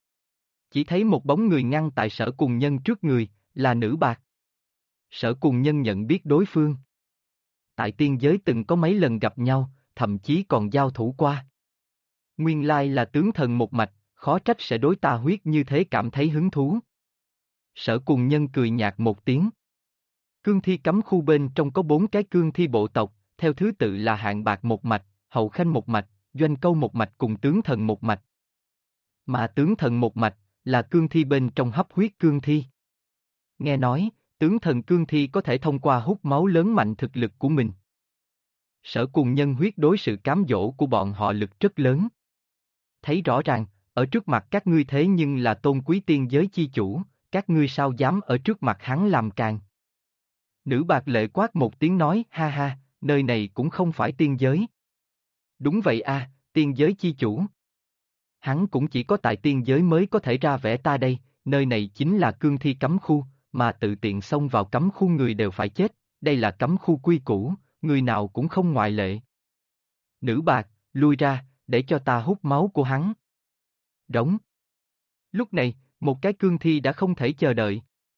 Chỉ thấy một bóng người ngăn tại Sở Cùng Nhân trước người, là Nữ Bạc. Sở Cùng Nhân nhận biết đối phương. Tại tiên giới từng có mấy lần gặp nhau, thậm chí còn giao thủ qua. Nguyên lai là tướng thần một mạch, khó trách sẽ đối ta huyết như thế cảm thấy hứng thú. Sở Cùng Nhân cười nhạt một tiếng. Cương thi cấm khu bên trong có 4 cái cương thi bộ tộc, theo thứ tự là Hạng Bạc một mạch, Hậu Khanh một mạch, Doanh Câu một mạch cùng tướng thần một mạch. Mà tướng thần một mạch, là cương thi bên trong hấp huyết cương thi. Nghe nói, tướng thần cương thi có thể thông qua hút máu lớn mạnh thực lực của mình. Sở Cùng Nhân huyết đối sự cám dỗ của bọn họ lực rất lớn. Thấy rõ ràng, ở trước mặt các ngươi thế nhưng là tôn quý tiên giới chi chủ, các ngươi sao dám ở trước mặt hắn làm càn. Nữ Bạc Lệ quát một tiếng nói, ha ha, nơi này cũng không phải tiên giới. Đúng vậy a, tiên giới chi chủ. Hắn cũng chỉ có tại tiên giới mới có thể ra vẻ ta đây, nơi này chính là cương thi cấm khu, mà tự tiện xông vào cấm khu người đều phải chết, đây là cấm khu quy củ, người nào cũng không ngoại lệ. Nữ Bạc, lui ra, để cho ta hút máu của hắn. Đóng. Lúc này, một cái cương thi đã không thể chờ đợi.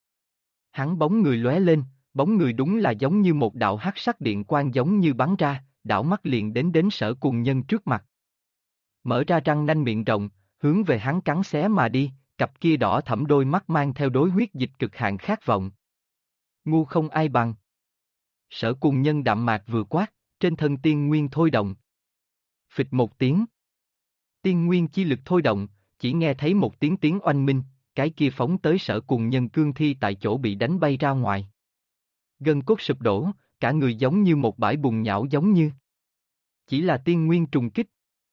Hắn bóng người lóe lên, bóng người đúng là giống như một đạo hắc sắc điện quang giống như bắn ra, đảo mắt liền đến Sở Cùng Nhân trước mặt. Mở ra răng nanh miệng rộng, hướng về hắn cắn xé mà đi, cặp kia đỏ thẫm đôi mắt mang theo đối huyết dịch cực hạn khát vọng. Ngu không ai bằng. Sở Cùng Nhân đạm mạc vừa quát, trên thân tiên nguyên thôi động. Phịch một tiếng. Tiên nguyên chi lực thôi động, chỉ nghe thấy một tiếng oanh minh, cái kia phóng tới Sở Cùng Nhân cương thi tại chỗ bị đánh bay ra ngoài. Gân cốt sụp đổ, cả người giống như một bãi bùn nhão giống như. Chỉ là tiên nguyên trùng kích.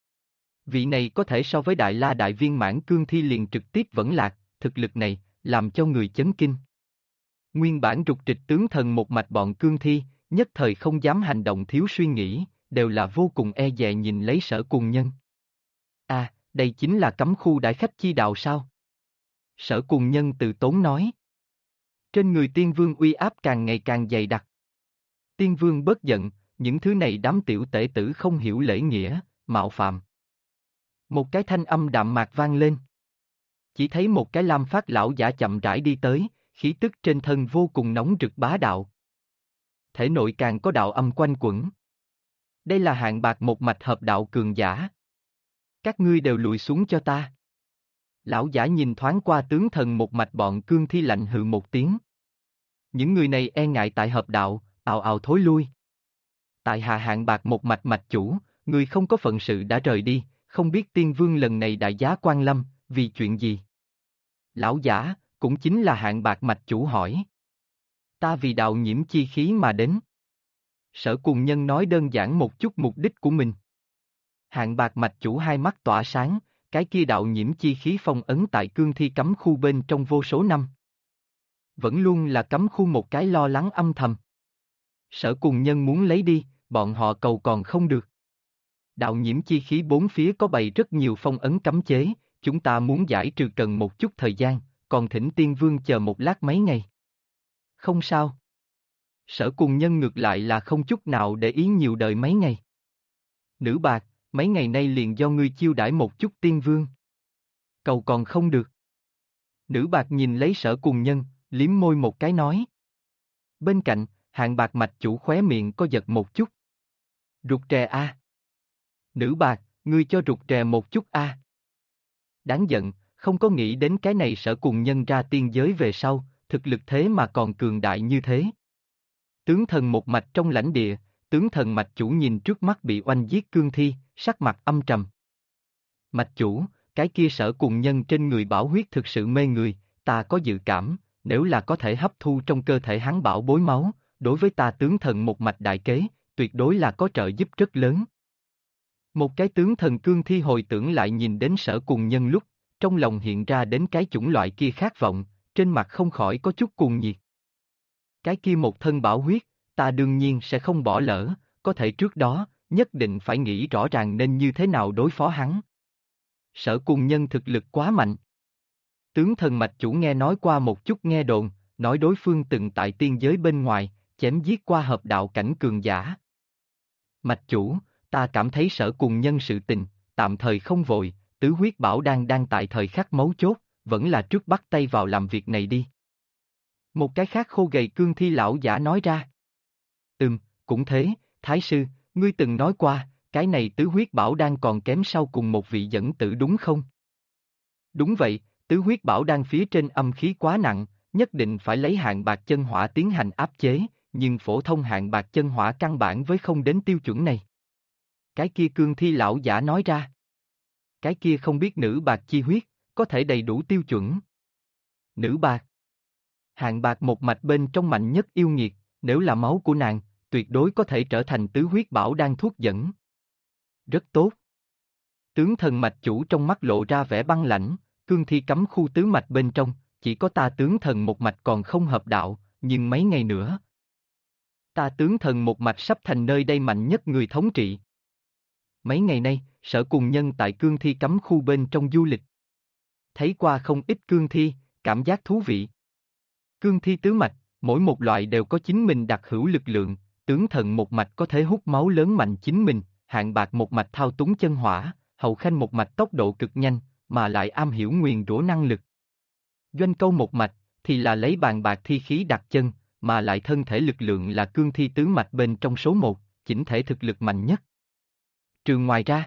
Vị này có thể so với Đại La Đại Viên Mãn cương thi liền trực tiếp vẫn lạc, thực lực này, làm cho người chấn kinh. Nguyên bản rục trịch tướng thần một mạch bọn cương thi, nhất thời không dám hành động thiếu suy nghĩ, đều là vô cùng e dè nhìn lấy Sở Cùng Nhân. À, đây chính là cấm khu đại khách chi đạo sao? Sở Cùng Nhân từ tốn nói. Trên người tiên vương uy áp càng ngày càng dày đặc. Tiên vương bớt giận, những thứ này đám tiểu tể tử không hiểu lễ nghĩa, mạo phạm. Một cái thanh âm đạm mạc vang lên. Chỉ thấy một cái lam phát lão giả chậm rãi đi tới, khí tức trên thân vô cùng nóng rực bá đạo. Thể nội càng có đạo âm quanh quẩn. Đây là Hạng Bạc một mạch hợp đạo cường giả. Các ngươi đều lùi xuống cho ta. Lão giả nhìn thoáng qua tướng thần một mạch bọn cương thi lạnh hừ một tiếng. Những người này e ngại tại hợp đạo, ào ào thối lui. Tại hạ Hạng Bạc một mạch mạch chủ, người không có phận sự đã rời đi, không biết tiên vương lần này đại giá quan lâm, vì chuyện gì? Lão giả, cũng chính là Hạng Bạc mạch chủ hỏi. Ta vì đạo nhiễm chi khí mà đến. Sở Cùng Nhân nói đơn giản một chút mục đích của mình. Hạng Bạc mạch chủ hai mắt tỏa sáng, cái kia đạo nhiễm chi khí phong ấn tại cương thi cấm khu bên trong vô số năm. Vẫn luôn là cấm khu một cái lo lắng âm thầm. Sở Cùng Nhân muốn lấy đi, bọn họ cầu còn không được. Đạo nhiễm chi khí bốn phía có bày rất nhiều phong ấn cấm chế, chúng ta muốn giải trừ cần một chút thời gian, còn thỉnh tiên vương chờ một lát mấy ngày. Không sao. Sở Cùng Nhân ngược lại là không chút nào để ý nhiều đợi mấy ngày. Nữ Bạc, mấy ngày nay liền do ngươi chiêu đãi một chút tiên vương. Cầu còn không được. Nữ Bạc nhìn lấy Sở Cùng Nhân, liếm môi một cái nói. Bên cạnh, Hạng bạc mạch chủ khóe miệng có giật một chút. Rụt rè a. Nữ bạc, ngươi cho rụt rè một chút a. Đáng giận, không có nghĩ đến cái này Sở Cùng Nhân ra tiên giới về sau, thực lực thế mà còn cường đại như thế. Tướng thần một mạch trong lãnh địa, tướng thần mạch chủ nhìn trước mắt bị oanh giết cương thi, sắc mặt âm trầm. Mạch chủ, cái kia Sở Cùng Nhân trên người bảo huyết thực sự mê người, ta có dự cảm, nếu là có thể hấp thu trong cơ thể hắn bảo bối máu, đối với ta tướng thần một mạch đại kế, tuyệt đối là có trợ giúp rất lớn. Một cái tướng thần cương thi hồi tưởng lại nhìn đến Sở Cùng Nhân lúc, trong lòng hiện ra đến cái chủng loại kia khát vọng, trên mặt không khỏi có chút cuồng nhiệt. Cái kia một thân bảo huyết, ta đương nhiên sẽ không bỏ lỡ, có thể trước đó, nhất định phải nghĩ rõ ràng nên như thế nào đối phó hắn. Sở Cùng Nhân thực lực quá mạnh. Tướng thần mạch chủ nghe nói qua một chút nghe đồn, nói đối phương từng tại tiên giới bên ngoài, chém giết qua hợp đạo cảnh cường giả. Mạch chủ, ta cảm thấy Sở Cùng Nhân sự tình, tạm thời không vội, tứ huyết bảo đang tại thời khắc mấu chốt, vẫn là trước bắt tay vào làm việc này đi. Một cái khác khô gầy cương thi lão giả nói ra. Cũng thế, Thái sư, ngươi từng nói qua, cái này tứ huyết bảo đan còn kém sau cùng một vị dẫn tử đúng không? Đúng vậy, tứ huyết bảo đan phía trên âm khí quá nặng, nhất định phải lấy hạng bạc chân hỏa tiến hành áp chế, nhưng phổ thông hạng bạc chân hỏa căn bản với không đến tiêu chuẩn này. Cái kia cương thi lão giả nói ra. Cái kia không biết nữ bạc chi huyết, có thể đầy đủ tiêu chuẩn. Nữ bạc. Hạng bạc một mạch bên trong mạnh nhất yêu nghiệt, nếu là máu của nàng, tuyệt đối có thể trở thành tứ huyết bảo đan thuốc dẫn. Rất tốt. Tướng thần mạch chủ trong mắt lộ ra vẻ băng lãnh, cương thi cấm khu tứ mạch bên trong, chỉ có ta tướng thần một mạch còn không hợp đạo, nhưng mấy ngày nữa. Ta tướng thần một mạch sắp thành nơi đây mạnh nhất người thống trị. Mấy ngày nay, Sở Cùng Nhân tại cương thi cấm khu bên trong du lịch. Thấy qua không ít cương thi, cảm giác thú vị. Cương thi tứ mạch, mỗi một loại đều có chính mình đặc hữu lực lượng, tướng thần một mạch có thể hút máu lớn mạnh chính mình, hạng bạc một mạch thao túng chân hỏa, hậu khanh một mạch tốc độ cực nhanh, mà lại am hiểu nguyền rủa năng lực. Doanh câu một mạch, thì là lấy bàn bạc thi khí đặt chân, mà lại thân thể lực lượng là cương thi tứ mạch bên trong số một, chỉnh thể thực lực mạnh nhất. Trừ ngoài ra,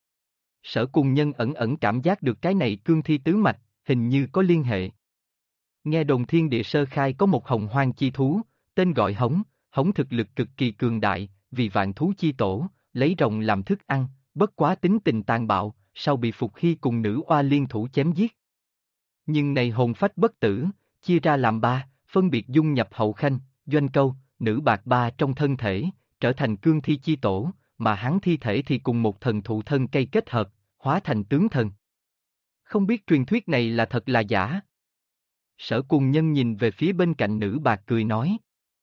Sở Cùng Nhân ẩn ẩn cảm giác được cái này cương thi tứ mạch, hình như có liên hệ. Nghe đồn thiên địa sơ khai có một hồng hoang chi thú, tên gọi hống, hống thực lực cực kỳ cường đại, vì vạn thú chi tổ, lấy rồng làm thức ăn, bất quá tính tình tàn bạo, sau bị Phục Hy cùng nữ oa liên thủ chém giết. Nhưng này hồn phách bất tử, chia ra làm ba, phân biệt dung nhập hậu khanh, doanh câu, nữ bạc ba trong thân thể, trở thành cương thi chi tổ, mà hắn thi thể thì cùng một thần thụ thân cây kết hợp, hóa thành tướng thần. Không biết truyền thuyết này là thật là giả? Sở Cùng Nhân nhìn về phía bên cạnh nữ bạc cười nói.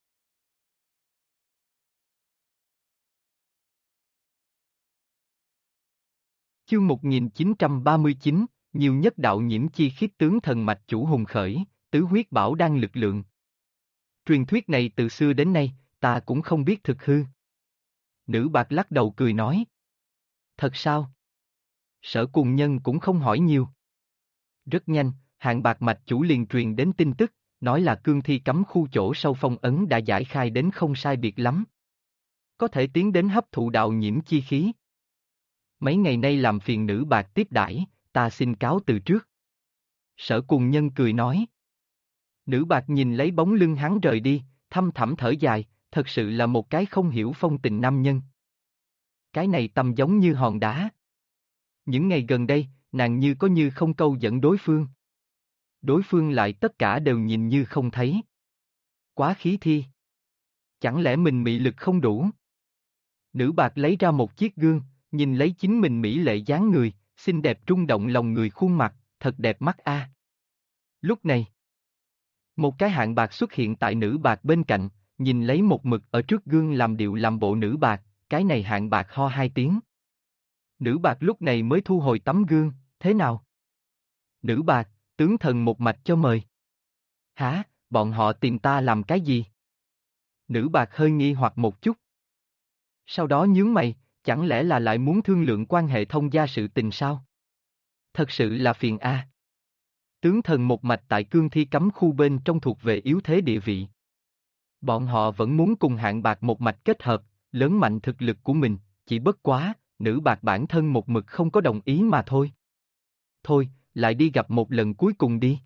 Chương 1939, nhiều nhất đạo nhiễm chi khiết tướng thần mạch chủ hùng khởi, tứ huyết bảo đan lực lượng. Truyền thuyết này từ xưa đến nay, ta cũng không biết thực hư. Nữ bạc lắc đầu cười nói. Thật sao? Sở Cùng Nhân cũng không hỏi nhiều. Rất nhanh, hạng bạc mạch chủ liền truyền đến tin tức, nói là cương thi cấm khu chỗ sâu phong ấn đã giải khai đến không sai biệt lắm. Có thể tiến đến hấp thụ đạo nhiễm chi khí. Mấy ngày nay làm phiền nữ bạc tiếp đãi, ta xin cáo từ trước. Sở Cùng Nhân cười nói. Nữ bạc nhìn lấy bóng lưng hắn rời đi, thâm thẳm thở dài, thật sự là một cái không hiểu phong tình nam nhân. Cái này tâm giống như hòn đá. Những ngày gần đây, nàng như có như không câu dẫn đối phương. Đối phương lại tất cả đều nhìn như không thấy. Quá khí thi. Chẳng lẽ mình mị lực không đủ? Nữ bạc lấy ra một chiếc gương, nhìn lấy chính mình mỹ lệ dáng người, xinh đẹp rung động lòng người khuôn mặt, thật đẹp mắt a. Lúc này, một cái hạng bạc xuất hiện tại nữ bạc bên cạnh, nhìn lấy một mực ở trước gương làm điệu làm bộ nữ bạc, cái này hạng bạc ho hai tiếng. Nữ bạc lúc này mới thu hồi tấm gương, thế nào? Nữ bạc, tướng thần một mạch cho mời. Hả, bọn họ tìm ta làm cái gì? Nữ bạc hơi nghi hoặc một chút. Sau đó nhướng mày, chẳng lẽ là lại muốn thương lượng quan hệ thông gia sự tình sao? Thật sự là phiền a. Tướng thần một mạch tại cương thi cấm khu bên trong thuộc về yếu thế địa vị. Bọn họ vẫn muốn cùng hạng bạc một mạch kết hợp, lớn mạnh thực lực của mình, chỉ bất quá, nữ bạc bản thân một mực không có đồng ý mà thôi. Thôi, lại đi gặp một lần cuối cùng đi.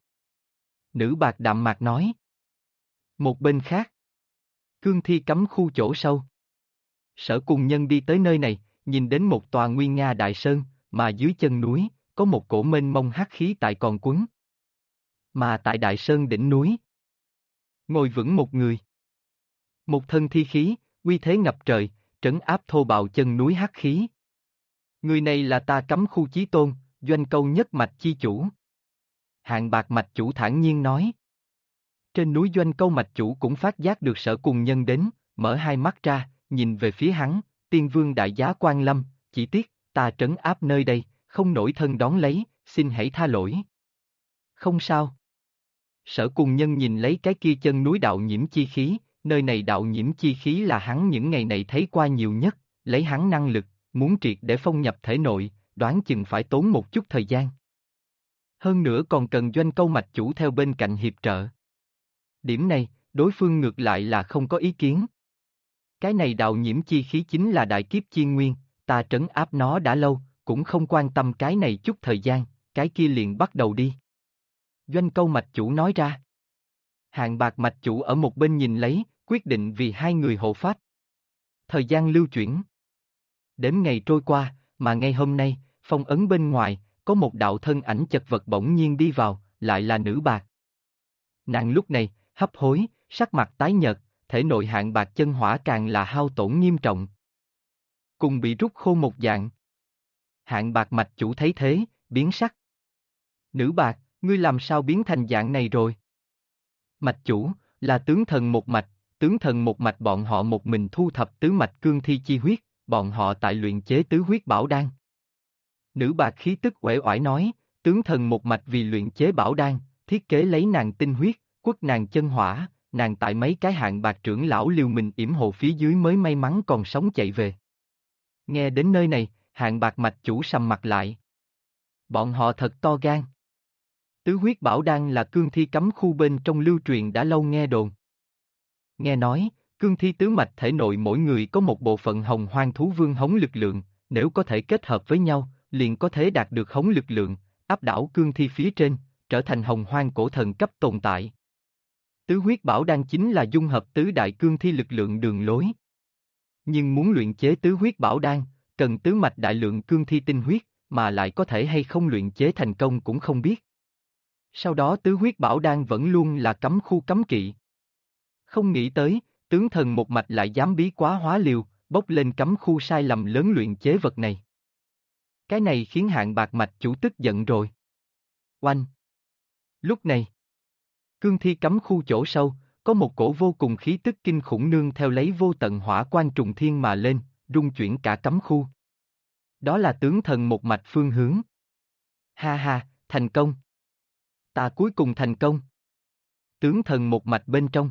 Nữ bạc đạm mạc nói. Một bên khác. Cương thi cấm khu chỗ sâu. Sở cùng nhân đi tới nơi này, nhìn đến một tòa nguy nga đại sơn, mà dưới chân núi, có một cổ mênh mông hắc khí tại còn quấn. Mà tại đại sơn đỉnh núi, ngồi vững một người. Một thân thi khí, uy thế ngập trời, trấn áp thô bạo chân núi hắc khí. Người này là ta cấm khu chí tôn, doanh câu nhất mạch chi chủ. Hạng bạc mạch chủ thản nhiên nói. Trên núi doanh câu mạch chủ cũng phát giác được sở cùng nhân đến, mở hai mắt ra, nhìn về phía hắn, tiên vương đại giá quan lâm, chỉ tiếc, ta trấn áp nơi đây, không nổi thân đón lấy, xin hãy tha lỗi. Không sao. Sở cùng nhân nhìn lấy cái kia chân núi đạo nhiễm chi khí, nơi này đạo nhiễm chi khí là hắn những ngày này thấy qua nhiều nhất, lấy hắn năng lực, muốn triệt để phong nhập thể nội, đoán chừng phải tốn một chút thời gian. Hơn nữa còn cần doanh câu mạch chủ theo bên cạnh hiệp trợ. Điểm này, đối phương ngược lại là không có ý kiến. Cái này đạo nhiễm chi khí chính là đại kiếp chi nguyên, ta trấn áp nó đã lâu, cũng không quan tâm cái này chút thời gian, cái kia liền bắt đầu đi. Doanh câu mạch chủ nói ra. Hạng bạc mạch chủ ở một bên nhìn lấy, quyết định vì hai người hộ pháp. Thời gian lưu chuyển. Đếm ngày trôi qua, mà ngay hôm nay, phong ấn bên ngoài, có một đạo thân ảnh chật vật bỗng nhiên đi vào, lại là nữ bạc. Nàng lúc này, hấp hối, sắc mặt tái nhợt, thể nội hạng bạc chân hỏa càng là hao tổn nghiêm trọng. Cùng bị rút khô một dạng. Hạng bạc mạch chủ thấy thế, biến sắc. Nữ bạc, ngươi làm sao biến thành dạng này rồi? Mạch chủ, là tướng thần một mạch, tướng thần một mạch bọn họ một mình thu thập tứ mạch cương thi chi huyết, bọn họ tại luyện chế tứ huyết bảo đan. Nữ bạc khí tức uể oải nói, tướng thần một mạch vì luyện chế bảo đan, thiết kế lấy nàng tinh huyết, quất nàng chân hỏa, nàng tại mấy cái hạng bạc trưởng lão liều mình yểm hộ phía dưới mới may mắn còn sống chạy về. Nghe đến nơi này, hạng bạc mạch chủ sầm mặt lại. Bọn họ thật to gan. Tứ huyết bảo đan là cương thi cấm khu bên trong lưu truyền đã lâu nghe đồn. Nghe nói, cương thi tứ mạch thể nội mỗi người có một bộ phận hồng hoang thú vương hống lực lượng, nếu có thể kết hợp với nhau, liền có thể đạt được hống lực lượng, áp đảo cương thi phía trên, trở thành hồng hoang cổ thần cấp tồn tại. Tứ huyết bảo đan chính là dung hợp tứ đại cương thi lực lượng đường lối. Nhưng muốn luyện chế tứ huyết bảo đan, cần tứ mạch đại lượng cương thi tinh huyết, mà lại có thể hay không luyện chế thành công cũng không biết. Sau đó tứ huyết bảo đan vẫn luôn là cấm khu cấm kỵ. Không nghĩ tới, tướng thần một mạch lại dám bí quá hóa liều, bốc lên cấm khu sai lầm lớn luyện chế vật này. Cái này khiến hạng bạc mạch chủ tức giận rồi. Oanh! Lúc này, cương thi cấm khu chỗ sâu, có một cổ vô cùng khí tức kinh khủng nương theo lấy vô tận hỏa quan trùng thiên mà lên, rung chuyển cả cấm khu. Đó là tướng thần một mạch phương hướng. Ha ha, thành công! Ta cuối cùng thành công! Tướng thần một mạch bên trong.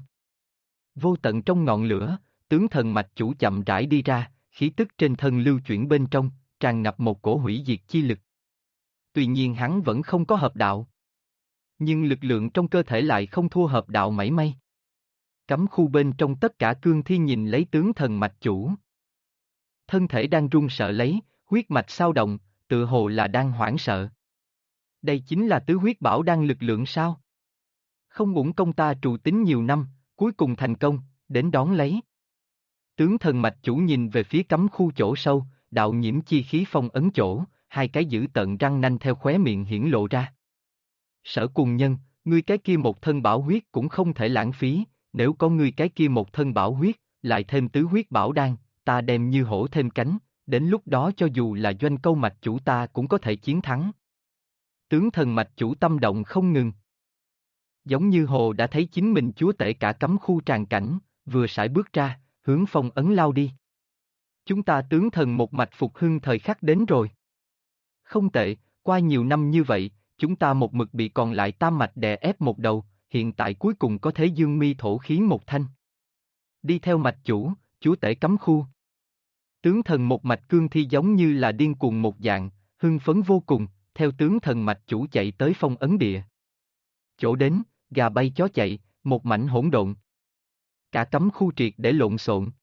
Vô tận trong ngọn lửa, tướng thần mạch chủ chậm rãi đi ra, khí tức trên thân lưu chuyển bên trong, tràn ngập một cổ hủy diệt chi lực. Tuy nhiên hắn vẫn không có hợp đạo. Nhưng lực lượng trong cơ thể lại không thua hợp đạo mảy may. Cấm khu bên trong tất cả cương thi nhìn lấy tướng thần mạch chủ. Thân thể đang run sợ lấy, huyết mạch xao động, tựa hồ là đang hoảng sợ. Đây chính là tứ huyết bảo đan lực lượng sao? Không uổng công ta trù tính nhiều năm, cuối cùng thành công, đến đón lấy. Tướng thần mạch chủ nhìn về phía cấm khu chỗ sâu, đạo nhiễm chi khí phong ấn chỗ, hai cái dữ tợn răng nanh theo khóe miệng hiển lộ ra. Sở cùng nhân, ngươi cái kia một thân bảo huyết cũng không thể lãng phí, nếu có ngươi cái kia một thân bảo huyết, lại thêm tứ huyết bảo đan, ta đem như hổ thêm cánh, đến lúc đó cho dù là doanh câu mạch chủ ta cũng có thể chiến thắng. Tướng thần mạch chủ tâm động không ngừng. Giống như hồ đã thấy chính mình chúa tể cả cấm khu tràn cảnh, vừa sải bước ra, hướng phong ấn lao đi. Chúng ta tướng thần một mạch phục hưng thời khắc đến rồi. Không tệ, qua nhiều năm như vậy, chúng ta một mực bị còn lại tam mạch đè ép một đầu, hiện tại cuối cùng có thế dương mi thổ khí một thanh. Đi theo mạch chủ, chúa tể cấm khu. Tướng thần một mạch cương thi giống như là điên cuồng một dạng, hưng phấn vô cùng, theo tướng thần mạch chủ chạy tới phong ấn địa. Chỗ đến, gà bay chó chạy, một mảnh hỗn độn. Cả cấm khu triệt để lộn xộn.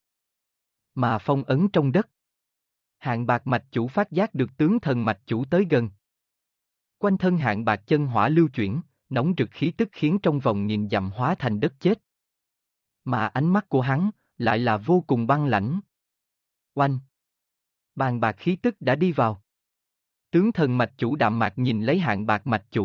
Mà phong ấn trong đất. Hạng bạc mạch chủ phát giác được tướng thần mạch chủ tới gần. Quanh thân hạng bạc chân hỏa lưu chuyển, nóng rực khí tức khiến trong vòng nghìn dặm hóa thành đất chết. Mà ánh mắt của hắn, lại là vô cùng băng lãnh. Oanh! Bàn bạc khí tức đã đi vào. Tướng thần mạch chủ đạm mạc nhìn lấy hạng bạc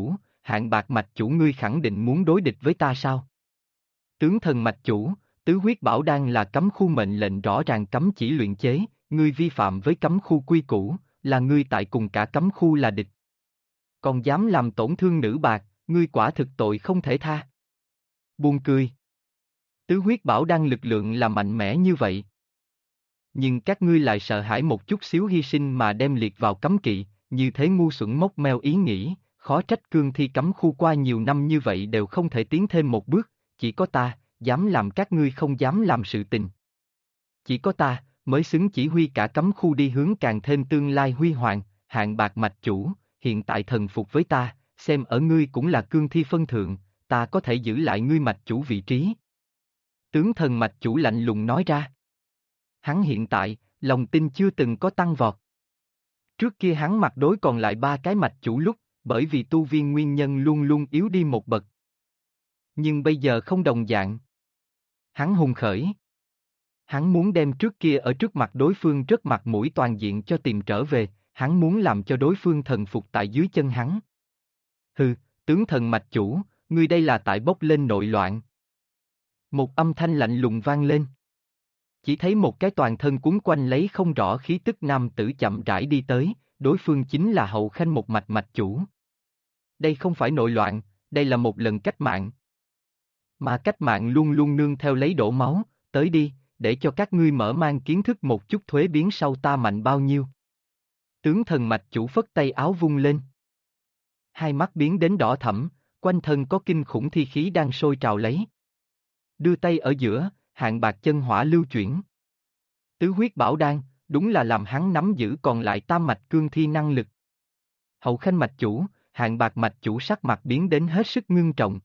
mạch chủ ngươi khẳng định muốn đối địch với ta sao? Tướng thần mạch chủ, tứ huyết bảo đan là cấm khu mệnh lệnh rõ ràng cấm chỉ luyện chế, ngươi vi phạm với cấm khu quy củ, là ngươi tại cùng cả cấm khu là địch. Còn dám làm tổn thương nữ bạc, ngươi quả thực tội không thể tha. Buồn cười. Tứ huyết bảo đan lực lượng là mạnh mẽ như vậy. Nhưng các ngươi lại sợ hãi một chút xíu hy sinh mà đem liệt vào cấm kỵ, như thế ngu xuẩn mốc meo ý nghĩ, khó trách cương thi cấm khu qua nhiều năm như vậy đều không thể tiến thêm một bước, chỉ có ta, dám làm các ngươi không dám làm sự tình. Chỉ có ta, mới xứng chỉ huy cả cấm khu đi hướng càng thêm tương lai huy hoàng, hạng bạc mạch chủ, hiện tại thần phục với ta, xem ở ngươi cũng là cương thi phân thượng, ta có thể giữ lại ngươi mạch chủ vị trí. Tướng thần mạch chủ lạnh lùng nói ra. Hắn hiện tại, lòng tin chưa từng có tăng vọt. Trước kia hắn mặt đối còn lại 3 cái mạch chủ lúc, bởi vì tu viên nguyên nhân luôn luôn yếu đi một bậc. Nhưng bây giờ không đồng dạng. Hắn hùng khởi. Hắn muốn đem trước kia ở trước mặt đối phương rất mặt mũi toàn diện cho tìm trở về, hắn muốn làm cho đối phương thần phục tại dưới chân hắn. Hừ, tướng thần mạch chủ, ngươi đây là tại bốc lên nội loạn. Một âm thanh lạnh lùng vang lên. Chỉ thấy một cái toàn thân cuốn quanh lấy không rõ khí tức nam tử chậm rãi đi tới, đối phương chính là Hậu Khanh một mạch chủ. Đây không phải nội loạn, đây là một lần cách mạng. Mà cách mạng luôn luôn nương theo lấy đổ máu, tới đi, để cho các ngươi mở mang kiến thức một chút thuế biến sau ta mạnh bao nhiêu. Tướng thần mạch chủ phất tay áo vung lên. Hai mắt biến đến đỏ thẫm, quanh thân có kinh khủng thi khí đang sôi trào lấy. Đưa tay ở giữa, hạng bạc chân hỏa lưu chuyển. Tứ huyết bảo đan, đúng là làm hắn nắm giữ còn lại tam mạch cương thi năng lực. Hậu Khanh mạch chủ, hạng bạc mạch chủ sắc mặt biến đến hết sức ngưng trọng.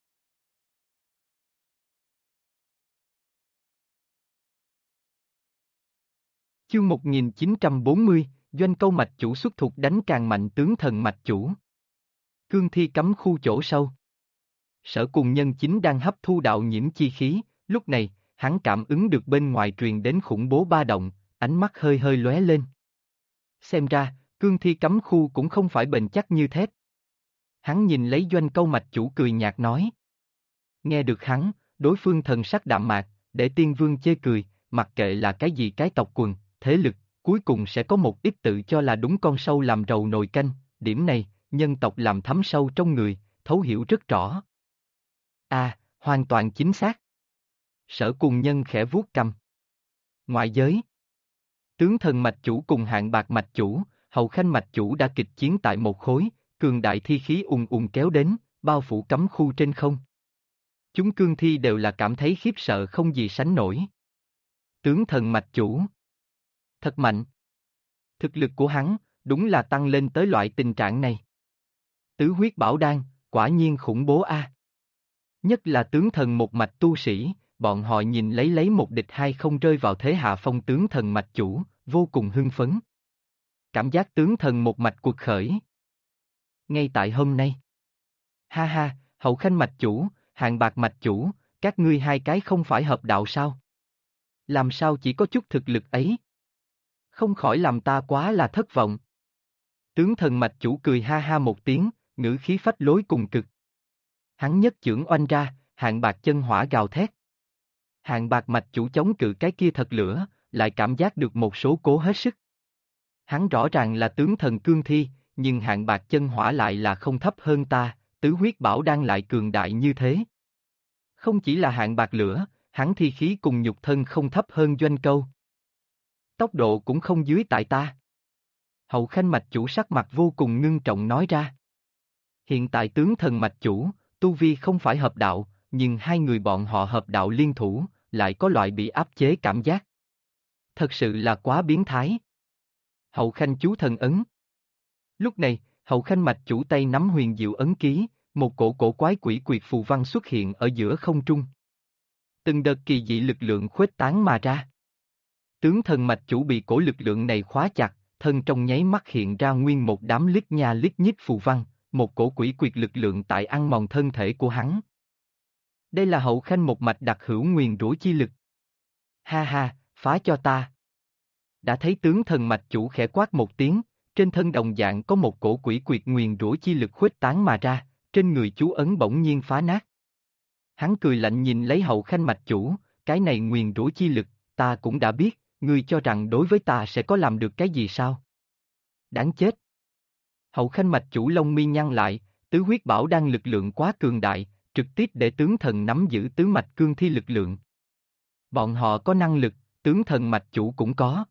Chương 1940, Doanh Câu mạch chủ xuất thuộc đánh càng mạnh tướng thần mạch chủ. Cương thi cấm khu chỗ sâu. Sở Cùng Nhân chính đang hấp thu đạo nhiễm chi khí, lúc này, hắn cảm ứng được bên ngoài truyền đến khủng bố ba động, ánh mắt hơi hơi lóe lên. Xem ra, cương thi cấm khu cũng không phải bền chắc như thép. Hắn nhìn lấy Doanh Câu mạch chủ cười nhạt nói. Nghe được hắn, đối phương thần sắc đạm mạc, để tiên vương chê cười, mặc kệ là cái gì cái tộc quần, thế lực, cuối cùng sẽ có một ít tự cho là đúng con sâu làm rầu nồi canh, điểm này, nhân tộc làm thấm sâu trong người, thấu hiểu rất rõ. Hoàn toàn chính xác. Sở Cùng Nhân khẽ vuốt cằm. Ngoại giới. Tướng thần mạch chủ cùng hạng bạc mạch chủ, Hậu Khanh mạch chủ đã kịch chiến tại một khối, cường đại thi khí ùn ùn kéo đến, bao phủ cấm khu trên không. Chúng cương thi đều là cảm thấy khiếp sợ không gì sánh nổi. Tướng thần mạch chủ. Thật mạnh. Thực lực của hắn, đúng là tăng lên tới loại tình trạng này. Tứ huyết bảo đan, quả nhiên khủng bố a. Nhất là tướng thần một mạch tu sĩ, bọn họ nhìn lấy một địch hai không rơi vào thế hạ phong tướng thần mạch chủ, vô cùng hưng phấn. Cảm giác tướng thần một mạch cuộc khởi. Ngay tại hôm nay. Ha ha, Hậu Khanh mạch chủ, hạng bạc mạch chủ, các ngươi hai cái không phải hợp đạo sao? Làm sao chỉ có chút thực lực ấy? Không khỏi làm ta quá là thất vọng. Tướng thần mạch chủ cười ha ha một tiếng, ngữ khí phách lối cùng cực. Hắn nhất chưởng oanh ra, hạng bạc chân hỏa gào thét. Hạng bạc mạch chủ chống cự cái kia thật lửa, lại cảm giác được một số cố hết sức. Hắn rõ ràng là tướng thần cương thi, nhưng hạng bạc chân hỏa lại là không thấp hơn ta, tứ huyết bảo đang lại cường đại như thế. Không chỉ là hạng bạc lửa, hắn thi khí cùng nhục thân không thấp hơn Doanh Câu. Tốc độ cũng không dưới tại ta. Hậu Khanh mạch chủ sắc mặt vô cùng ngưng trọng nói ra. Hiện tại tướng thần mạch chủ, tu vi không phải hợp đạo, nhưng hai người bọn họ hợp đạo liên thủ, lại có loại bị áp chế cảm giác. Thật sự là quá biến thái. Hậu Khanh chú thần ấn. Lúc này, Hậu Khanh mạch chủ tay nắm huyền diệu ấn ký, một cổ quái quỷ quyệt phù văn xuất hiện ở giữa không trung. Từng đợt kỳ dị lực lượng khuếch tán mà ra. Tướng thần mạch chủ bị cổ lực lượng này khóa chặt, thân trong nháy mắt hiện ra nguyên một đám lít nha lít nhít phù văn, một cổ quỷ quyệt lực lượng tại ăn mòn thân thể của hắn. Đây là hậu khanh một mạch đặc hữu nguyền rủa chi lực. Ha ha, phá cho ta. Đã thấy tướng thần mạch chủ khẽ quát một tiếng, trên thân đồng dạng có một cổ quỷ quyệt nguyền rủa chi lực khuếch tán mà ra, trên người chú ấn bỗng nhiên phá nát. Hắn cười lạnh nhìn lấy hậu khanh mạch chủ, cái này nguyền rủa chi lực, ta cũng đã biết, ngươi cho rằng đối với ta sẽ có làm được cái gì sao? Đáng chết! Hậu khanh mạch chủ lông mi nhăn lại, tứ huyết bảo đang lực lượng quá cường đại, trực tiếp để tướng thần nắm giữ tứ mạch cương thi lực lượng. Bọn họ có năng lực, tướng thần mạch chủ cũng có.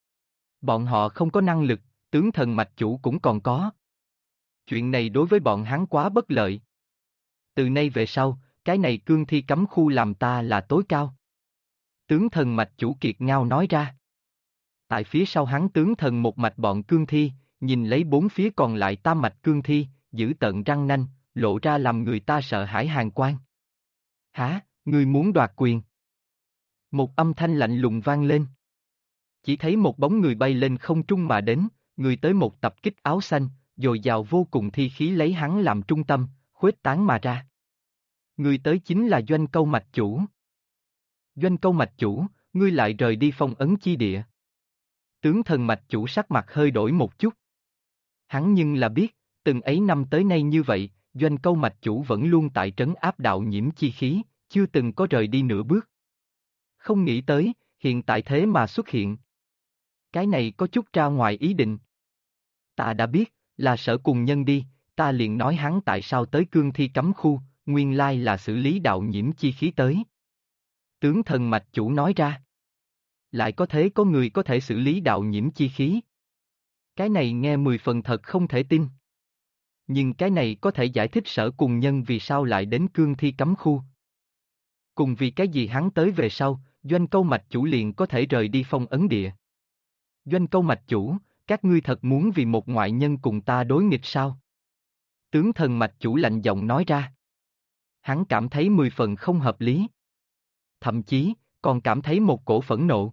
Bọn họ không có năng lực, tướng thần mạch chủ cũng còn có. Chuyện này đối với bọn hắn quá bất lợi. Từ nay về sau, cái này cương thi cấm khu làm ta là tối cao. Tướng thần mạch chủ kiệt ngao nói ra. Tại phía sau hắn tướng thần một mạch bọn cương thi, nhìn lấy bốn phía còn lại tam mạch cương thi, giữ tận răng nanh, lộ ra làm người ta sợ hãi hàn quan. Hả, ngươi muốn đoạt quyền? Một âm thanh lạnh lùng vang lên. Chỉ thấy một bóng người bay lên không trung mà đến, người tới một tập kích áo xanh, dồi dào vô cùng thi khí lấy hắn làm trung tâm, khuếch tán mà ra. Người tới chính là Doanh Câu mạch chủ. Doanh Câu mạch chủ, ngươi lại rời đi phong ấn chi địa. Tướng thần mạch chủ sắc mặt hơi đổi một chút. Hắn nhưng là biết, từng ấy năm tới nay như vậy, Doanh Câu mạch chủ vẫn luôn tại trấn áp đạo nhiễm chi khí, chưa từng có rời đi nửa bước. Không nghĩ tới, hiện tại thế mà xuất hiện. Cái này có chút ra ngoài ý định. Ta đã biết, là Sở Cùng Nhân đi, ta liền nói hắn tại sao tới cương thi cấm khu, nguyên lai là xử lý đạo nhiễm chi khí tới. Tướng thần mạch chủ nói ra. Lại có thế có người có thể xử lý đạo nhiễm chi khí. Cái này nghe 10 phần thật không thể tin. Nhưng cái này có thể giải thích Sở Cùng Nhân vì sao lại đến cương thi cấm khu. Cùng vì cái gì hắn tới về sau, Doanh Câu mạch chủ liền có thể rời đi phong ấn địa. Doanh Câu mạch chủ, các ngươi thật muốn vì một ngoại nhân cùng ta đối nghịch sao? Tướng thần mạch chủ lạnh giọng nói ra. Hắn cảm thấy 10 phần không hợp lý. Thậm chí, còn cảm thấy một cổ phẫn nộ.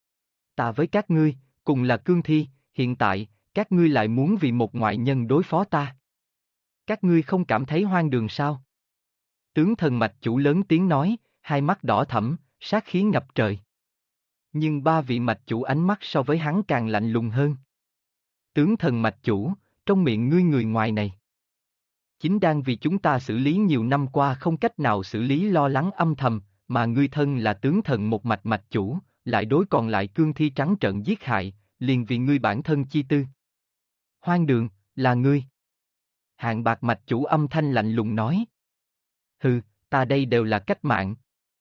Ta với các ngươi, cùng là cương thi, hiện tại, các ngươi lại muốn vì một ngoại nhân đối phó ta. Các ngươi không cảm thấy hoang đường sao? Tướng thần mạch chủ lớn tiếng nói, hai mắt đỏ thẫm, sát khí ngập trời. Nhưng ba vị mạch chủ ánh mắt so với hắn càng lạnh lùng hơn. Tướng thần mạch chủ, trong miệng ngươi người ngoài này. Chính đang vì chúng ta xử lý nhiều năm qua không cách nào xử lý lo lắng âm thầm, mà ngươi thân là tướng thần một mạch mạch chủ, lại đối còn lại cương thi trắng trợn giết hại, liền vì ngươi bản thân chi tư. Hoang đường, là ngươi. Hạng bạc mạch chủ âm thanh lạnh lùng nói. Hừ, ta đây đều là cách mạng.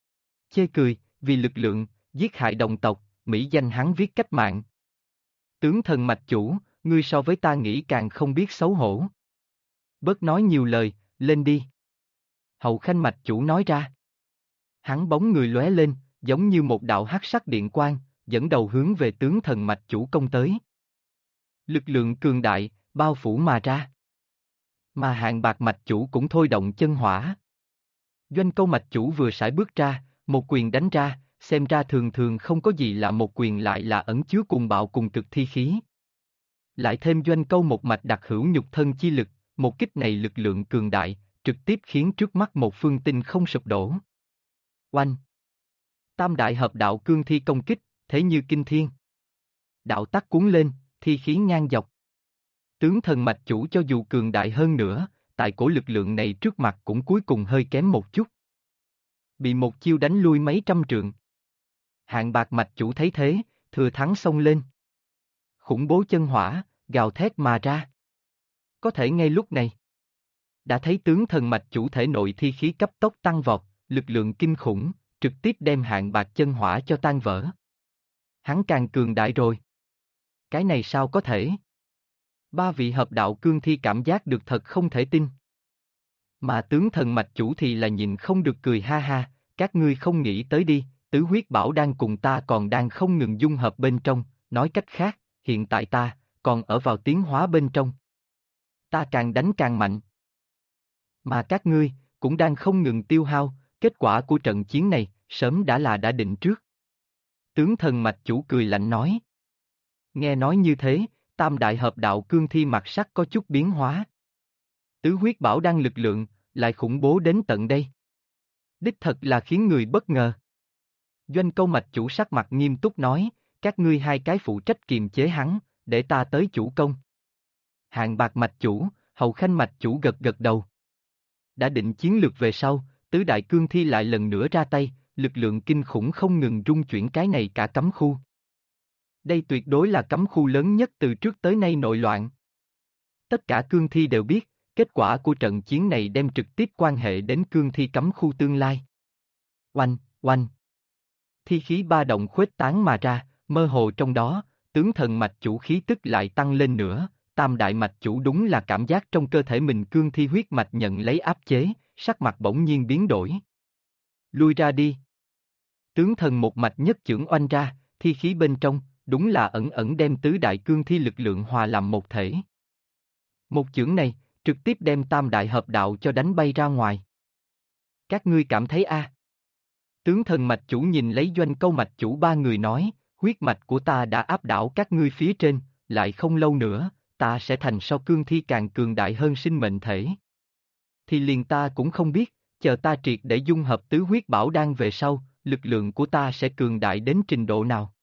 Chê cười, vì lực lượng, giết hại đồng tộc, mỹ danh hắn viết cách mạng. Tướng thần mạch chủ, ngươi so với ta nghĩ càng không biết xấu hổ. Bớt nói nhiều lời, lên đi. Hậu khanh mạch chủ nói ra. Hắn bóng người lóe lên, giống như một đạo hắc sắc điện quang, dẫn đầu hướng về tướng thần mạch chủ công tới. Lực lượng cường đại, bao phủ mà ra. Mà hạng bạc mạch chủ cũng thôi động chân hỏa. Doanh Câu mạch chủ vừa sải bước ra, một quyền đánh ra, xem ra thường thường không có gì lạ, một quyền lại là ẩn chứa cùng bạo cùng cực thi khí. Lại thêm Doanh Câu một mạch đặc hữu nhục thân chi lực, một kích này lực lượng cường đại, trực tiếp khiến trước mắt một phương tinh không sụp đổ. Oanh! Tam đại hợp đạo cương thi công kích, thế như kinh thiên. Đạo tắc cuốn lên, thi khí ngang dọc. Tướng thần mạch chủ cho dù cường đại hơn nữa, tại cổ lực lượng này trước mặt cũng cuối cùng hơi kém một chút. Bị một chiêu đánh lui mấy trăm trượng. Hạng bạc mạch chủ thấy thế, thừa thắng xông lên. Khủng bố chân hỏa, gào thét mà ra. Có thể ngay lúc này, đã thấy tướng thần mạch chủ thể nội thi khí cấp tốc tăng vọt, lực lượng kinh khủng, trực tiếp đem hạng bạc chân hỏa cho tan vỡ. Hắn càng cường đại rồi. Cái này sao có thể? Ba vị hợp đạo cương thi cảm giác được thật không thể tin. Mà tướng thần mạch chủ thì là nhìn không được cười ha ha, các ngươi không nghĩ tới đi, tứ huyết bảo đang cùng ta còn đang không ngừng dung hợp bên trong, nói cách khác, hiện tại ta, còn ở vào tiến hóa bên trong. Ta càng đánh càng mạnh. Mà các ngươi, cũng đang không ngừng tiêu hao, kết quả của trận chiến này, sớm đã định trước. Tướng thần mạch chủ cười lạnh nói. Nghe nói như thế, tam đại hợp đạo cương thi mặt sắc có chút biến hóa. Tứ huyết bảo đan lực lượng, lại khủng bố đến tận đây. Đích thật là khiến người bất ngờ. Doanh Câu mạch chủ sắc mặt nghiêm túc nói, các ngươi hai cái phụ trách kiềm chế hắn, để ta tới chủ công. Hạng Bạc mạch chủ, Hầu Khanh mạch chủ gật gật đầu. Đã định chiến lược về sau, tứ đại cương thi lại lần nữa ra tay, lực lượng kinh khủng không ngừng rung chuyển cái này cả cấm khu. Đây tuyệt đối là cấm khu lớn nhất từ trước tới nay nội loạn. Tất cả cương thi đều biết, kết quả của trận chiến này đem trực tiếp quan hệ đến cương thi cấm khu tương lai. Oanh, oanh. Thi khí ba động khuếch tán mà ra, mơ hồ trong đó, tướng thần mạch chủ khí tức lại tăng lên nữa, tam đại mạch chủ đúng là cảm giác trong cơ thể mình cương thi huyết mạch nhận lấy áp chế, sắc mặt bỗng nhiên biến đổi. Lui ra đi. Tướng thần một mạch nhất chưởng oanh ra, thi khí bên trong, đúng là ẩn ẩn đem tứ đại cương thi lực lượng hòa làm một thể. Một chưởng này, trực tiếp đem tam đại hợp đạo cho đánh bay ra ngoài. Các ngươi cảm thấy a? Tướng thần mạch chủ nhìn lấy Doanh Câu mạch chủ ba người nói, huyết mạch của ta đã áp đảo các ngươi phía trên, lại không lâu nữa, ta sẽ thành so cương thi càng cường đại hơn sinh mệnh thể. Thì liền ta cũng không biết, chờ ta triệt để dung hợp tứ huyết bảo đan về sau, lực lượng của ta sẽ cường đại đến trình độ nào.